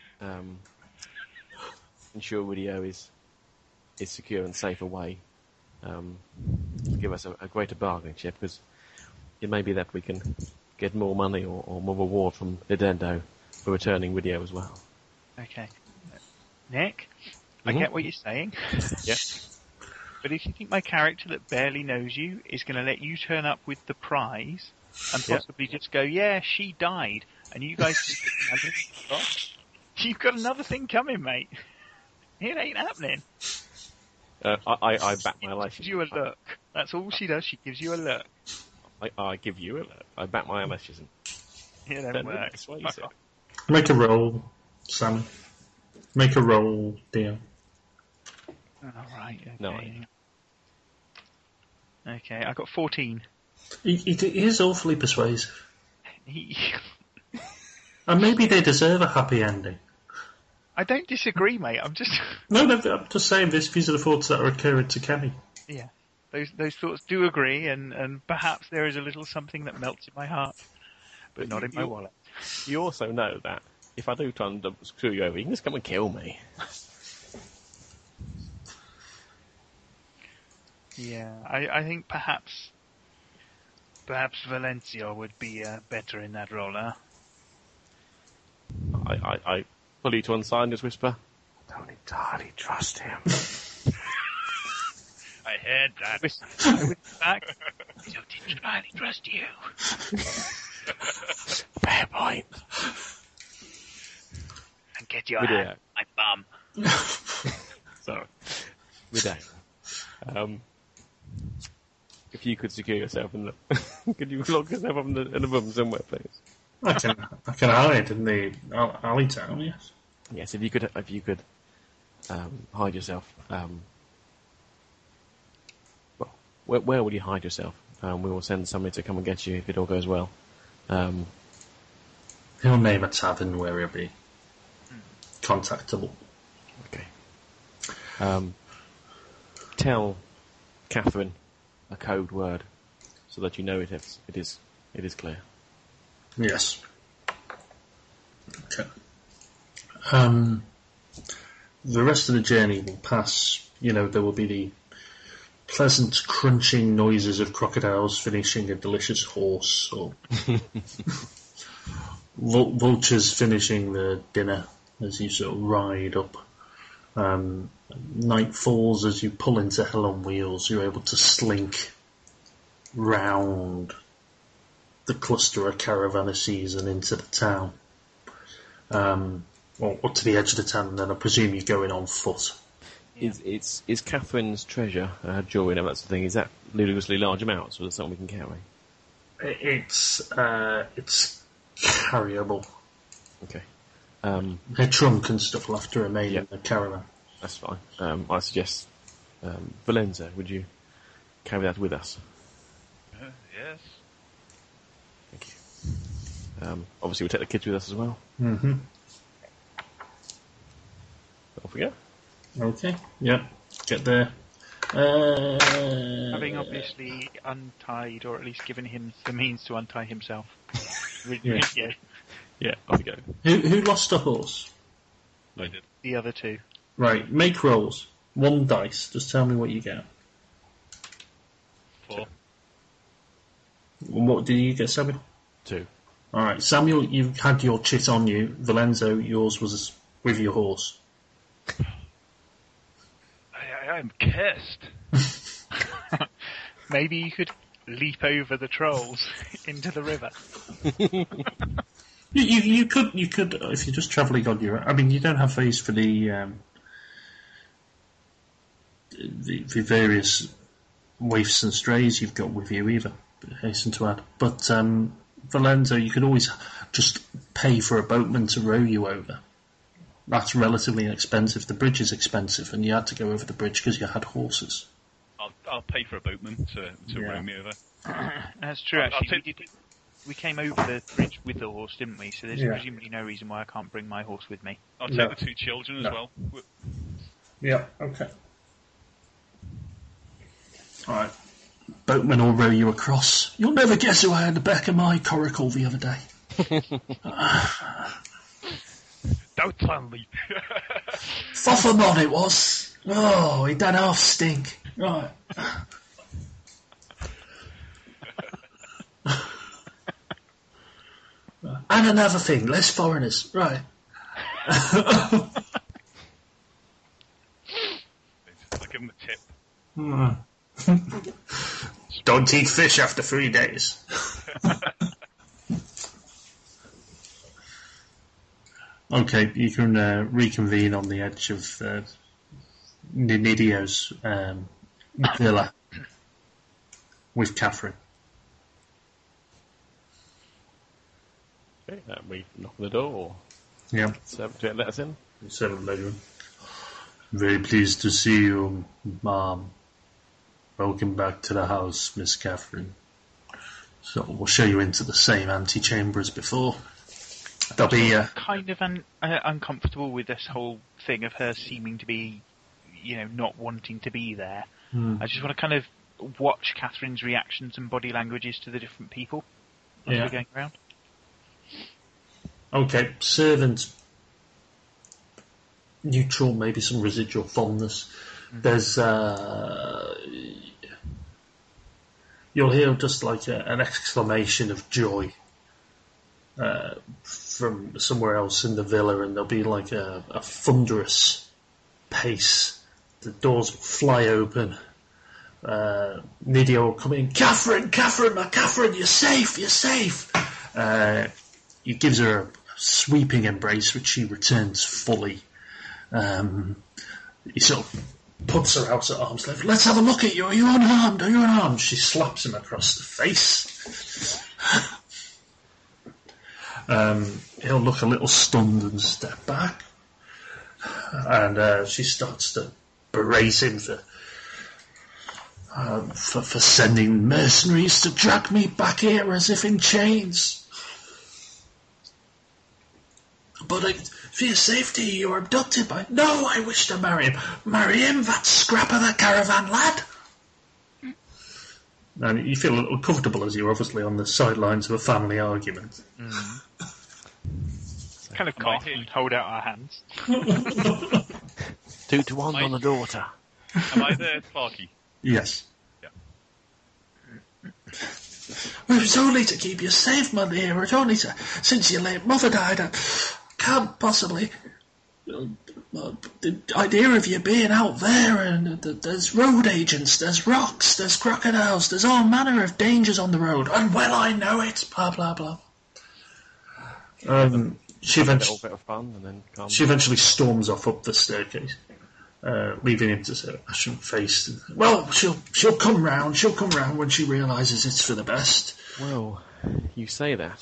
ensure Ridio is secure and safe away, give us a greater bargaining chip, because it may be that we can get more money or more reward from Nidendo for returning Ridio as well. Okay. Nick, I get what you're saying. Yeah. But if you think my character that barely knows you is going to let you turn up with the prize and possibly just go, yeah, she died, and you guys you've got another thing coming, mate. It ain't happening. I back my She eyelashes. gives you a look. That's all she does. She gives you a look. I give you a look. I back my eyelashes and It don't then work. that's what you said. Make a roll, Sammy. Make a roll, dear. All right. Okay. No. Okay, I got 14. It is awfully persuasive. He- And maybe they deserve a happy ending. I don't disagree, mate. I'm just No, I'm just saying these are the thoughts that are occurring to Kenny. yeah. Those thoughts do agree, and perhaps there is a little something that melts in my heart, but not in my wallet. You also know that if I do try and screw you over, you can just come and kill me. Yeah, I think perhaps Valencia would be better in that role, huh? I pull you to one side and just whisper, don't entirely trust him. I heard that. I whisper back. I don't entirely trust you. Fair point. And get your We do hand that. on my bum. Sorry. Ridac. If you could secure yourself in the... could you lock yourself up in the room somewhere, please? I can hide in the alley town, yes. Yes, if you could hide yourself. Well, where would you hide yourself? We will send somebody to come and get you if it all goes well. He'll name a tavern where he'll be contactable. Okay. Tell Catherine a code word so that you know it is clear. Yes. Okay. The rest of the journey will pass. There will be the pleasant crunching noises of crocodiles finishing a delicious horse, or vultures finishing the dinner as you sort of ride up. Night falls as you pull into hell on wheels. You're able to slink round the cluster of caravansers and into the town. Or up to the edge of the town, and then I presume you're going on foot. Yeah. Is Catherine's treasure, jewellery and that sort of thing, is that ludicrously large amounts, or is it something we can carry? It's carryable. Okay. Her trunk and stuff will have to remain in the caravan. That's fine. I suggest, Valenza, would you carry that with us? Yes. Thank you. Obviously, we'll take the kids with us as well. Mm-hmm. Off we go. Okay. Yep. Get there. Having obviously untied, or at least given him the means to untie himself. Yeah, off we go. Who lost a horse? I did. The other two. Right. Make rolls. 1 dice. Just tell me what you get. 4. What did you get, Samuel? 2. All right, Samuel, you had your chit on you. Valenzo, yours was with your horse. I'm cursed. Maybe you could leap over the trolls into the river. You could if you're just travelling on your. I mean, you don't have these for the various waifs and strays you've got with you either. Hasten to add, but Valenzo, you could always just pay for a boatman to row you over. That's relatively inexpensive. The bridge is expensive, and you had to go over the bridge because you had horses. I'll pay for a boatman to row me over. That's true, actually. We came over the bridge with the horse, didn't we? So there's presumably no reason why I can't bring my horse with me. I'll take the 2 children as well. Yeah, okay. Alright. Boatman will row you across. You'll never guess who I had the back of my coracle the other day. Don't tell me. Foffermon it was. Oh, he done half stink. Right. And another thing, less foreigners. Right. I'll give him a tip. Don't eat fish after 3 days. Okay, you can reconvene on the edge of Ninidio's villa with Catherine. Okay, we knock on the door, or Yeah. servant let us in? 7th bedroom. Very pleased to see you, Mom. Welcome back to the house, Miss Catherine. So we'll show you into the same antechamber as before. There'll be kind of uncomfortable with this whole thing of her seeming to be, not wanting to be there. I just want to kind of watch Catherine's reactions and body languages to the different people as we're going around. Okay, servant. Neutral, maybe some residual fondness. There's you'll hear just like an exclamation of joy from somewhere else in the villa, and there'll be like a thunderous pace. The doors will fly open, Nydia will come in. Catherine, you're safe. He gives her a sweeping embrace, which she returns fully. He sort of puts her out at arm's length. Let's have a look at you. Are you unarmed? She slaps him across the face. He'll look a little stunned and step back. And she starts to berate him for sending mercenaries to drag me back here as if in chains. But for your safety, you were abducted by... No, I wish to marry him. Marry him, that scrap of a caravan lad. And you feel a little comfortable as you're obviously on the sidelines of a family argument. Kind of cough and hold out our hands. 2-1 on the daughter. Am I there, Clarky? Yes. Yeah. Well, it was only to keep you safe, my dear. It's only since your late mother died, I can't possibly... the idea of you being out there, and there's road agents, there's rocks, there's crocodiles, there's all manner of dangers on the road, and well, I know it, blah, blah, blah. She eventually storms off up the staircase, leaving him to ashen-faced. Well, she'll come round when she realises it's for the best. Well, you say that,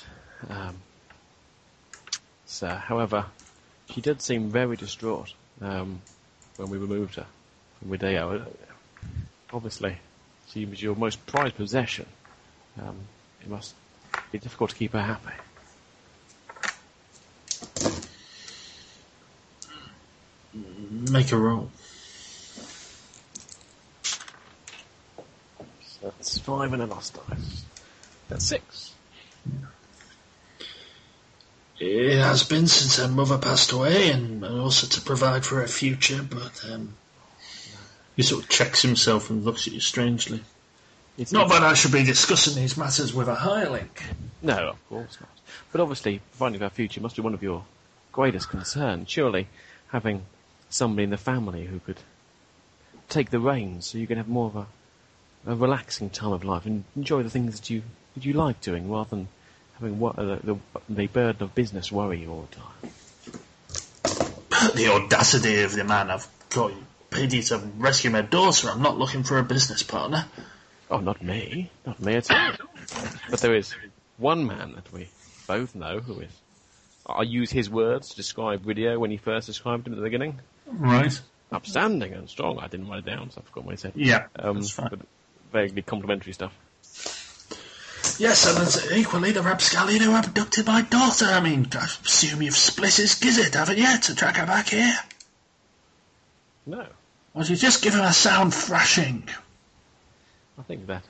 sir. However, she did seem very distraught when we removed her from Wideo. Obviously, she was your most prized possession. It must be difficult to keep her happy. Make a roll. So that's 5 and a lost dice. That's 6. It has been since her mother passed away, and also to provide for her future, but he sort of checks himself and looks at you strangely. It's not that I should be discussing these matters with a hireling. No, of course not. But obviously, providing for our future must be one of your greatest concerns. Surely, having somebody in the family who could take the reins so you can have more of a relaxing time of life and enjoy the things that you like doing, rather than having the burden of business worry you all the time. The audacity of the man. I've got paid you to rescue my daughter. I'm not looking for a business partner. Oh, not me at all. But there is one man that we both know who is. I use his words to describe Wideo when he first described him at the beginning. Right. Upstanding and strong. I didn't write it down, so I forgot what he said. Yeah, that's fine. But vaguely complimentary stuff. Yes, and it's equally the rapscallion who abducted my daughter. I mean, I assume you've split his gizzard, haven't you, to track her back here? No. Or you just give him a sound thrashing? I think that,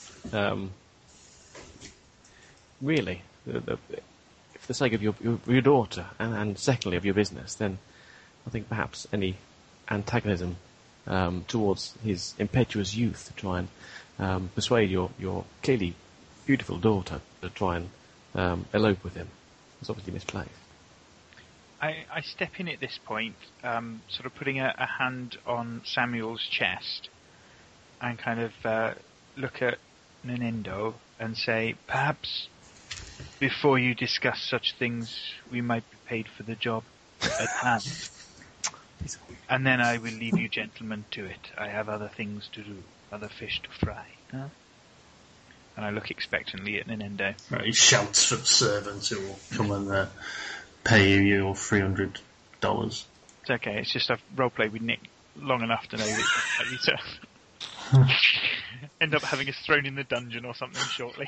really, for the sake of your daughter, and secondly of your business, then I think perhaps any antagonism towards his impetuous youth to try and persuade your clearly beautiful daughter to try and elope with him is obviously misplaced. I step in at this point, sort of putting a hand on Samuel's chest, and kind of look at Nanindo and say, perhaps before you discuss such things, we might be paid for the job at hand. And then I will leave you gentlemen to it. I have other things to do, other fish to fry. Huh? And I look expectantly at Nanindo. Right, he shouts for the servants who will come and pay you your $300. It's okay, it's just I've roleplayed with Nick long enough to know that it's likely to end up having us thrown in the dungeon or something shortly.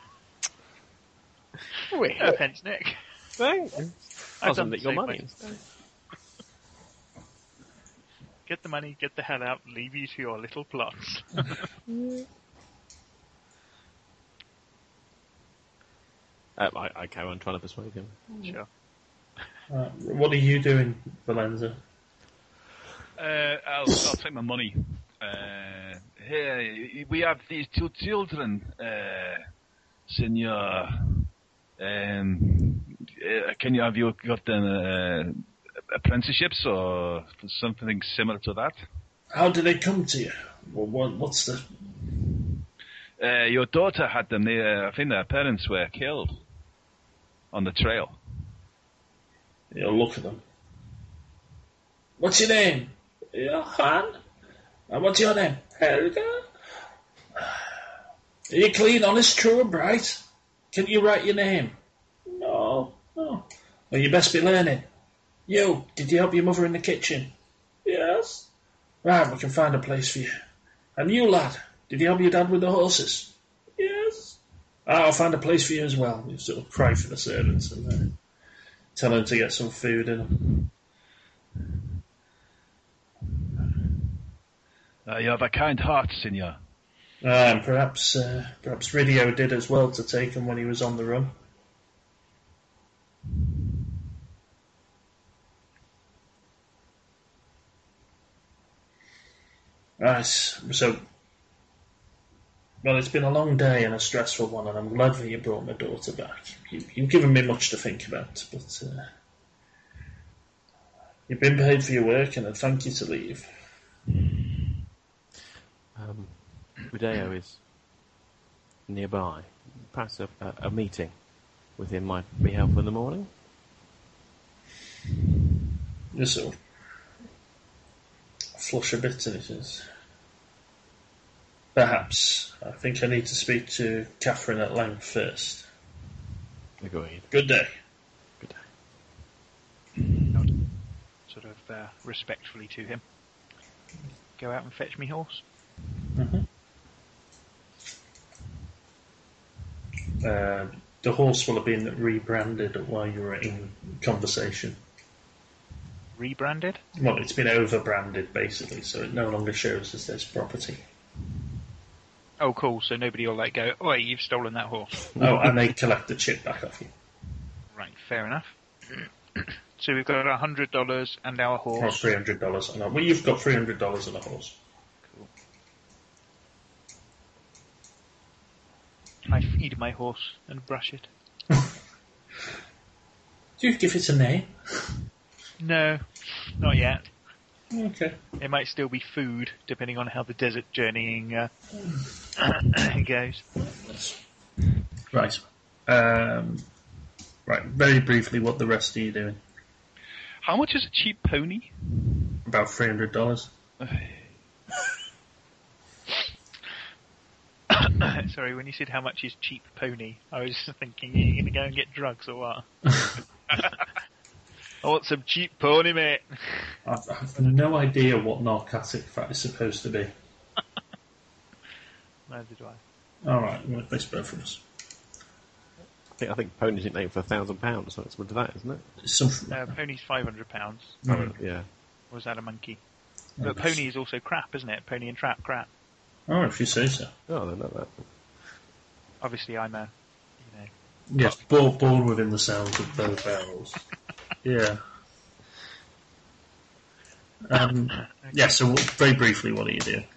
No offence, Nick. Thanks. I've done your money. Get the money, get the hell out, leave you to your little plots. I carry on trying to persuade him. Sure. What are you doing, Valenza? I'll take my money. Here, we have these 2 children, Senor. Have you got them apprenticeships or something similar to that? How did they come to you? What's the... Your daughter had them. I think their parents were killed on the trail. Look at them. What's your name? Han? And what's your name? Helga? Are you clean, honest, true and bright? Can you write your name? No. Well, you best be learning. You, did you help your mother in the kitchen? Yes. Right, we can find a place for you. And you, lad, did you help your dad with the horses? Yes. I'll find a place for you as well. You sort of cry for the servants and tell them to get some food in them. You have a kind heart, Signor. And perhaps Ridio did as well to take him when he was on the run. Right, so, well, it's been a long day and a stressful one, and I'm glad that you brought my daughter back. You've given me much to think about, but you've been paid for your work, and I'd thank you to leave. Rideo is nearby. Perhaps a meeting with him might be helpful in the morning. Just sort of flush a bit, and it is. Perhaps. I think I need to speak to Catherine at length first. Agreed. Good day. Good day. Nod sort of respectfully to him. Go out and fetch me horse. Mm-hmm. The horse will have been rebranded while you were in conversation. Rebranded? Well, it's been over-branded, basically, so it no longer shows as this property. Oh, cool, so nobody will go, oi, you've stolen that horse. Oh, and they collect the chip back off you. Right, fair enough. So we've got $100 and our horse. Or $300. Well, you've got $300 and a horse. Cool. I feed my horse and brush it. Do you give it a name? No, not yet. Okay. It might still be food, depending on how the desert journeying goes. Right. Right, very briefly, what the rest are you doing? How much is a cheap pony? About $300. Sorry, when you said how much is cheap pony, I was thinking, are you going to go and get drugs or what? I want some cheap pony, mate. I have no idea what narcotic that is supposed to be. Neither do I. Alright, I'm going to place both of us. I think ponies are named for £1,000 or something to that, isn't it? Pony's £500. Yeah. Or was that a monkey? But pony is also crap, isn't it? Pony and trap, crap. Oh, if you say so. Oh, I don't know that. Obviously, I'm a, Yes, born within the sounds of both barrels. Yeah. Yeah, so very briefly, what are you doing?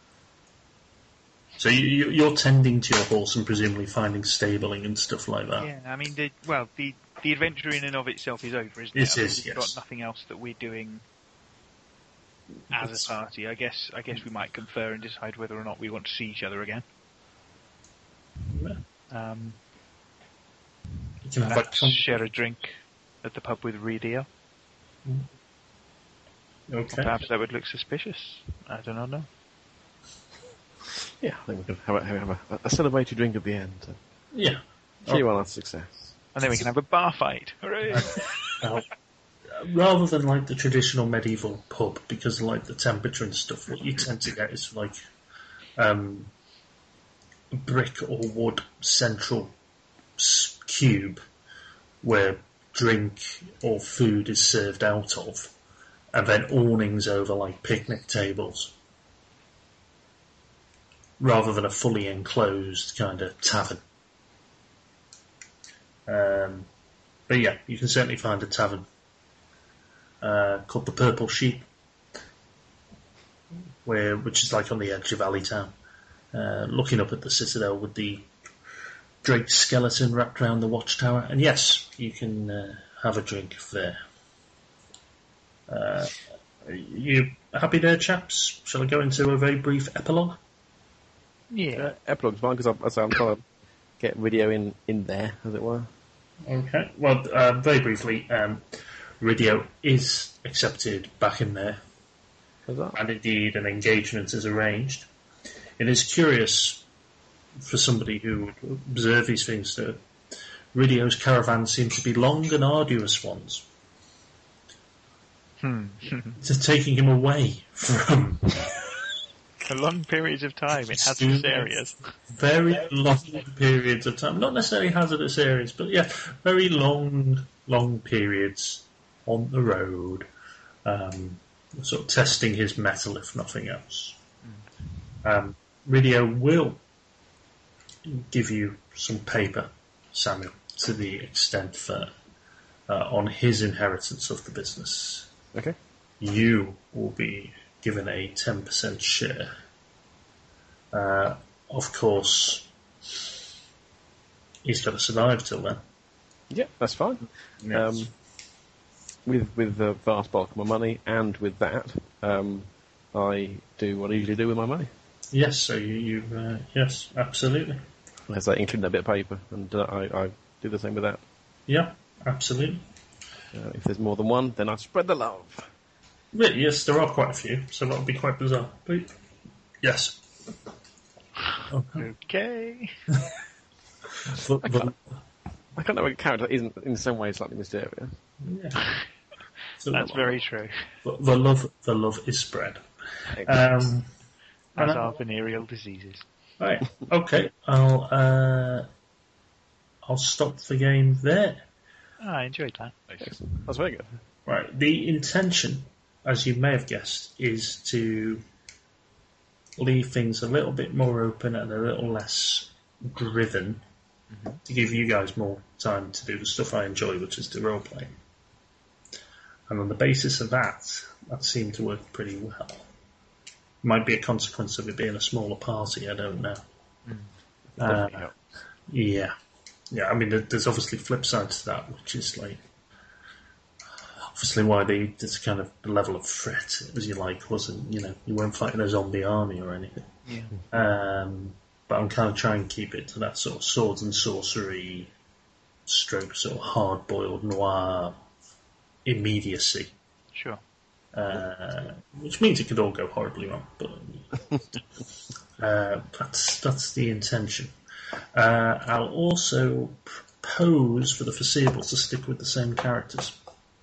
So you're tending to your horse and presumably finding stabling and stuff like that. Yeah, I mean, the adventure in and of itself is over, isn't it? It is, We've yes. got nothing else that we're doing as a party. I guess we might confer and decide whether or not we want to see each other again. Yeah. You can have Perhaps share a drink at the pub with Redio. Okay. Perhaps that would look suspicious. I do not know. Yeah, I think we can have a celebratory drink at the end. Yeah. See you on our success. And then we can have a bar fight. Hooray! Rather than like the traditional medieval pub, because like the temperature and stuff, what you tend to get is like brick or wood central cube where drink or food is served out of, and then awnings over like picnic tables, rather than a fully enclosed kind of tavern. But yeah, you can certainly find a tavern called the Purple Sheep, which is like on the edge of Alleytown, looking up at the citadel with the draped skeleton wrapped around the watchtower. And yes, you can have a drink there. You happy there, chaps? Shall I go into a very brief epilogue? Yeah. Epilogue's fine because I'm trying to get video in there, as it were. Okay. Well, very briefly, Ridio is accepted back in there, and indeed an engagement is arranged. It is curious for somebody who would observe these things that Ridio's caravan seems to be long and arduous ones. To taking him away from For long periods of time in hazardous areas. very long periods of time. Not necessarily hazardous areas, but yeah, very long periods on the road. Sort of testing his mettle, if nothing else. Ridio will give you some paper, Samuel, to the extent that on his inheritance of the business. Okay. You will be given a 10% share. Of course, he's got to survive till then. Yeah, that's fine. Yes. With the vast bulk of my money, and with that, I do what I usually do with my money. Yes, so you yes, absolutely. As I include that bit of paper, and I do the same with that. Yeah, absolutely. If there's more than one, then I spread the love. Really, yes, there are quite a few, so that would be quite bizarre. But yes. Okay. I can't know a character that isn't in some way slightly mysterious. Yeah. So That's very true. The love is spread. As are venereal diseases. Right. Okay. I'll stop the game there. I enjoyed that. That's very good. Right. The intention, as you may have guessed, is to leave things a little bit more open and a little less driven to give you guys more time to do the stuff I enjoy, which is the role play. And on the basis of that seemed to work pretty well. Might be a consequence of it being a smaller party, I don't know. Yeah. I mean, there's obviously flip sides to that, which is like obviously why this kind of the level of threat, as you like, wasn't, you weren't fighting a zombie army or anything. Yeah. But I'm kind of trying to keep it to that sort of swords and sorcery stroke, sort of hard-boiled noir immediacy. Sure. Which means it could all go horribly wrong, but that's the intention. I'll also propose for the foreseeable to stick with the same characters.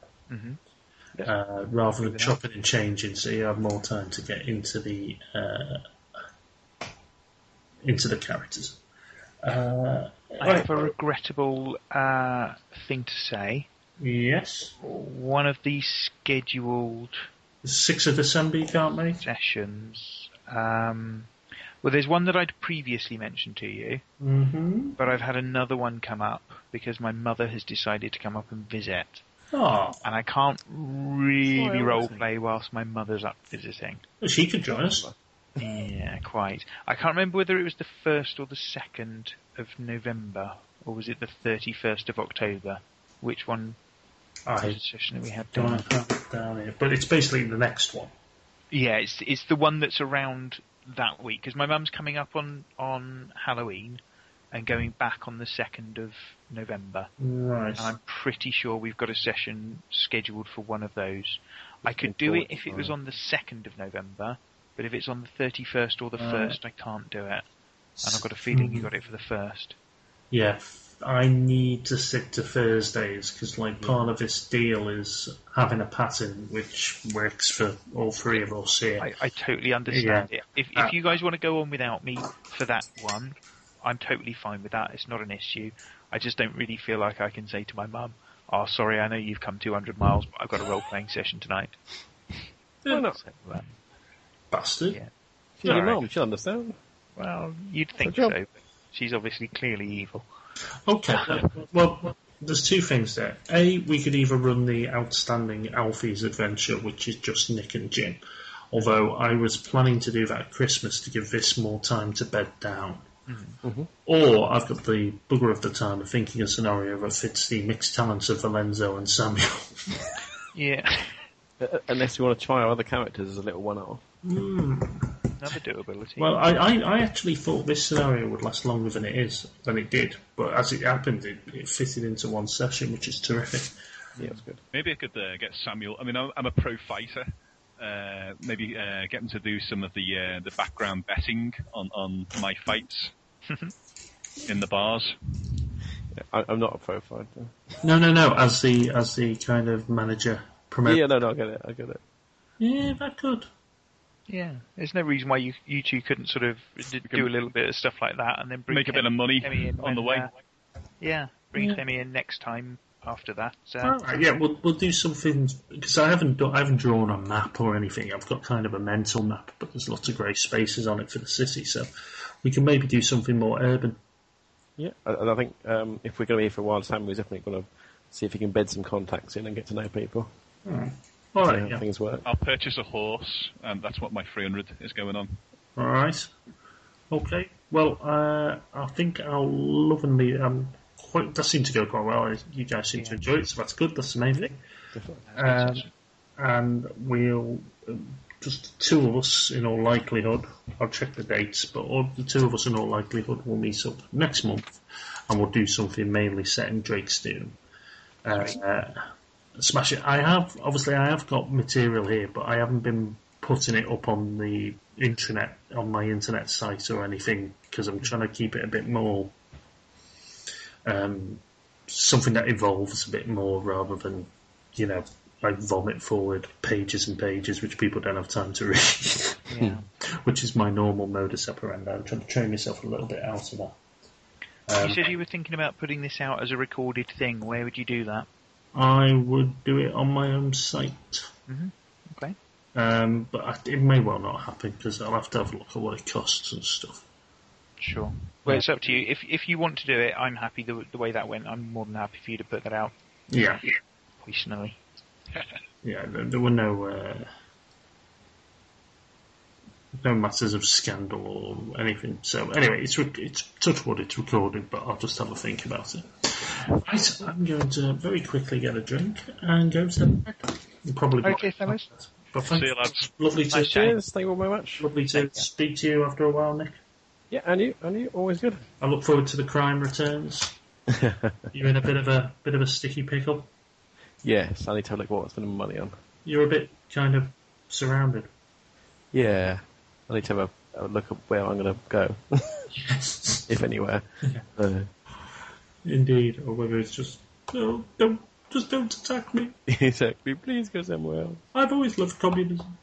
Rather than chopping and changing, so you have more time to get into the characters. I have a regrettable thing to say. Yes. One of the scheduled 6th of December you can't make? Sessions. Well, there's one that I'd previously mentioned to you, but I've had another one come up because my mother has decided to come up and visit. Oh. And I can't really roleplay whilst my mother's up visiting. Well, she could join us. Yeah, quite. I can't remember whether it was the 1st or the 2nd of November, or was it the 31st of October? Which one was the session that we had Don't done? have it down here. But it's basically the next one. Yeah, it's the one that's around that week, because my mum's coming up on Halloween and going back on the 2nd of November. Right. And I'm pretty sure we've got a session scheduled for one of those. I could do it if it was on the 2nd of November, but if it's on the 31st or the 1st, I can't do it. And I've got a feeling you got it for the 1st. Yeah, I need to stick to Thursdays, because part of this deal is having a pattern which works for all three of us here. I totally understand it. If you guys want to go on without me for that one, I'm totally fine with that. It's not an issue. I just don't really feel like I can say to my mum, "Oh, sorry, I know you've come 200 miles, but I've got a role-playing session tonight." Why not? Bastard. Yeah. She's your mum, she'll understand. Well, you'd think so, but she's obviously clearly evil. Okay. Well, there's two things there. A, we could either run the outstanding Alfie's adventure, which is just Nick and Jim. Although I was planning to do that at Christmas to give this more time to bed down. Or I've got the bugger of the time of thinking a scenario that fits the mixed talents of Valenzo and Samuel. Yeah. Unless you want to try our other characters as a little one-off. Another doability. Well, I actually thought this scenario would last longer than it did. But as it happened, it fitted into one session, which is terrific. Yeah, it's good. Maybe I could get Samuel. I mean, I'm a pro fighter. Maybe get him to do some of the background betting on my fights in the bars. Yeah, I'm not a pro fighter. No. As the kind of manager promoter. Yeah, no, I get it. Yeah, that could. Yeah, there's no reason why you two couldn't sort of do a little bit of stuff like that and then bring Make a bit of money on the way. Bring Clemmy in next time after that. Alright, yeah, we'll do something, because I haven't drawn a map or anything. I've got kind of a mental map, but there's lots of grey spaces on it for the city, so we can maybe do something more urban. Yeah, and I think if we're going to be here for a while, Samuel's definitely going to see if he can bed some contacts in and get to know people. Alright, how things work. I'll purchase a horse, and that's what my 300 is going on. Alright. Okay. Well, I think I'll lovingly... that seemed to go quite well. You guys seem to enjoy it, so that's good. That's the main thing. And we'll... just the two of us, in all likelihood, I'll check the dates, but the two of us, in all likelihood, will meet up next month, and we'll do something mainly set in Drake's Doom. Smash it. I have got material here, but I haven't been putting it up on the intranet, on my internet site or anything, because I'm trying to keep it a bit more something that evolves a bit more rather than, like vomit forward pages and pages which people don't have time to read. Which is my normal modus operandi. I'm trying to train myself a little bit out of that. You said you were thinking about putting this out as a recorded thing. Where would you do that? I would do it on my own site. Okay. But it may well not happen, because I'll have to have a look at what it costs and stuff. Sure. Well, it's up to you. If you want to do it, I'm happy the way that went. I'm more than happy for you to put that out. Yeah. Personally. Yeah, there were no matters of scandal or anything. So anyway, it's touch wood, it's recorded, but I'll just have a think about it. Right, I'm going to very quickly get a drink and go to bed. Probably. Okay, fellas. See you, lads. Lovely to Cheers, thank you all very much. Lovely to speak to you after a while, Nick. Yeah, and you, always good. I look forward to the crime returns. You're in a bit of a sticky pickle. Yes, I need to have a look at what I'm spending money on. You're a bit kind of surrounded. Yeah, I need to have a look at where I'm going to go, Yes. if anywhere. Yeah. Indeed, or whether it's just don't attack me. Exactly, please go somewhere else. I've always loved communism.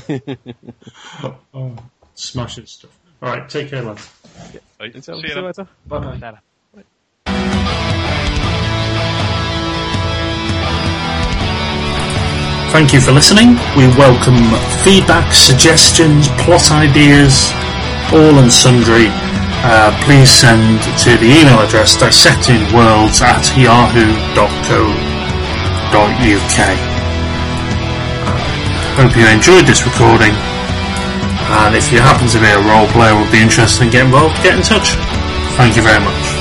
Smashing stuff. All right, take care, lads. Yeah. Right. See See you you later. Bye. Thank you for listening. We welcome feedback, suggestions, plot ideas, all and sundry. Please send to the email address dissectedworlds@yahoo.co.uk. Hope you enjoyed this recording, and if you happen to be a role player or would be interested in getting involved, get in touch. Thank you very much.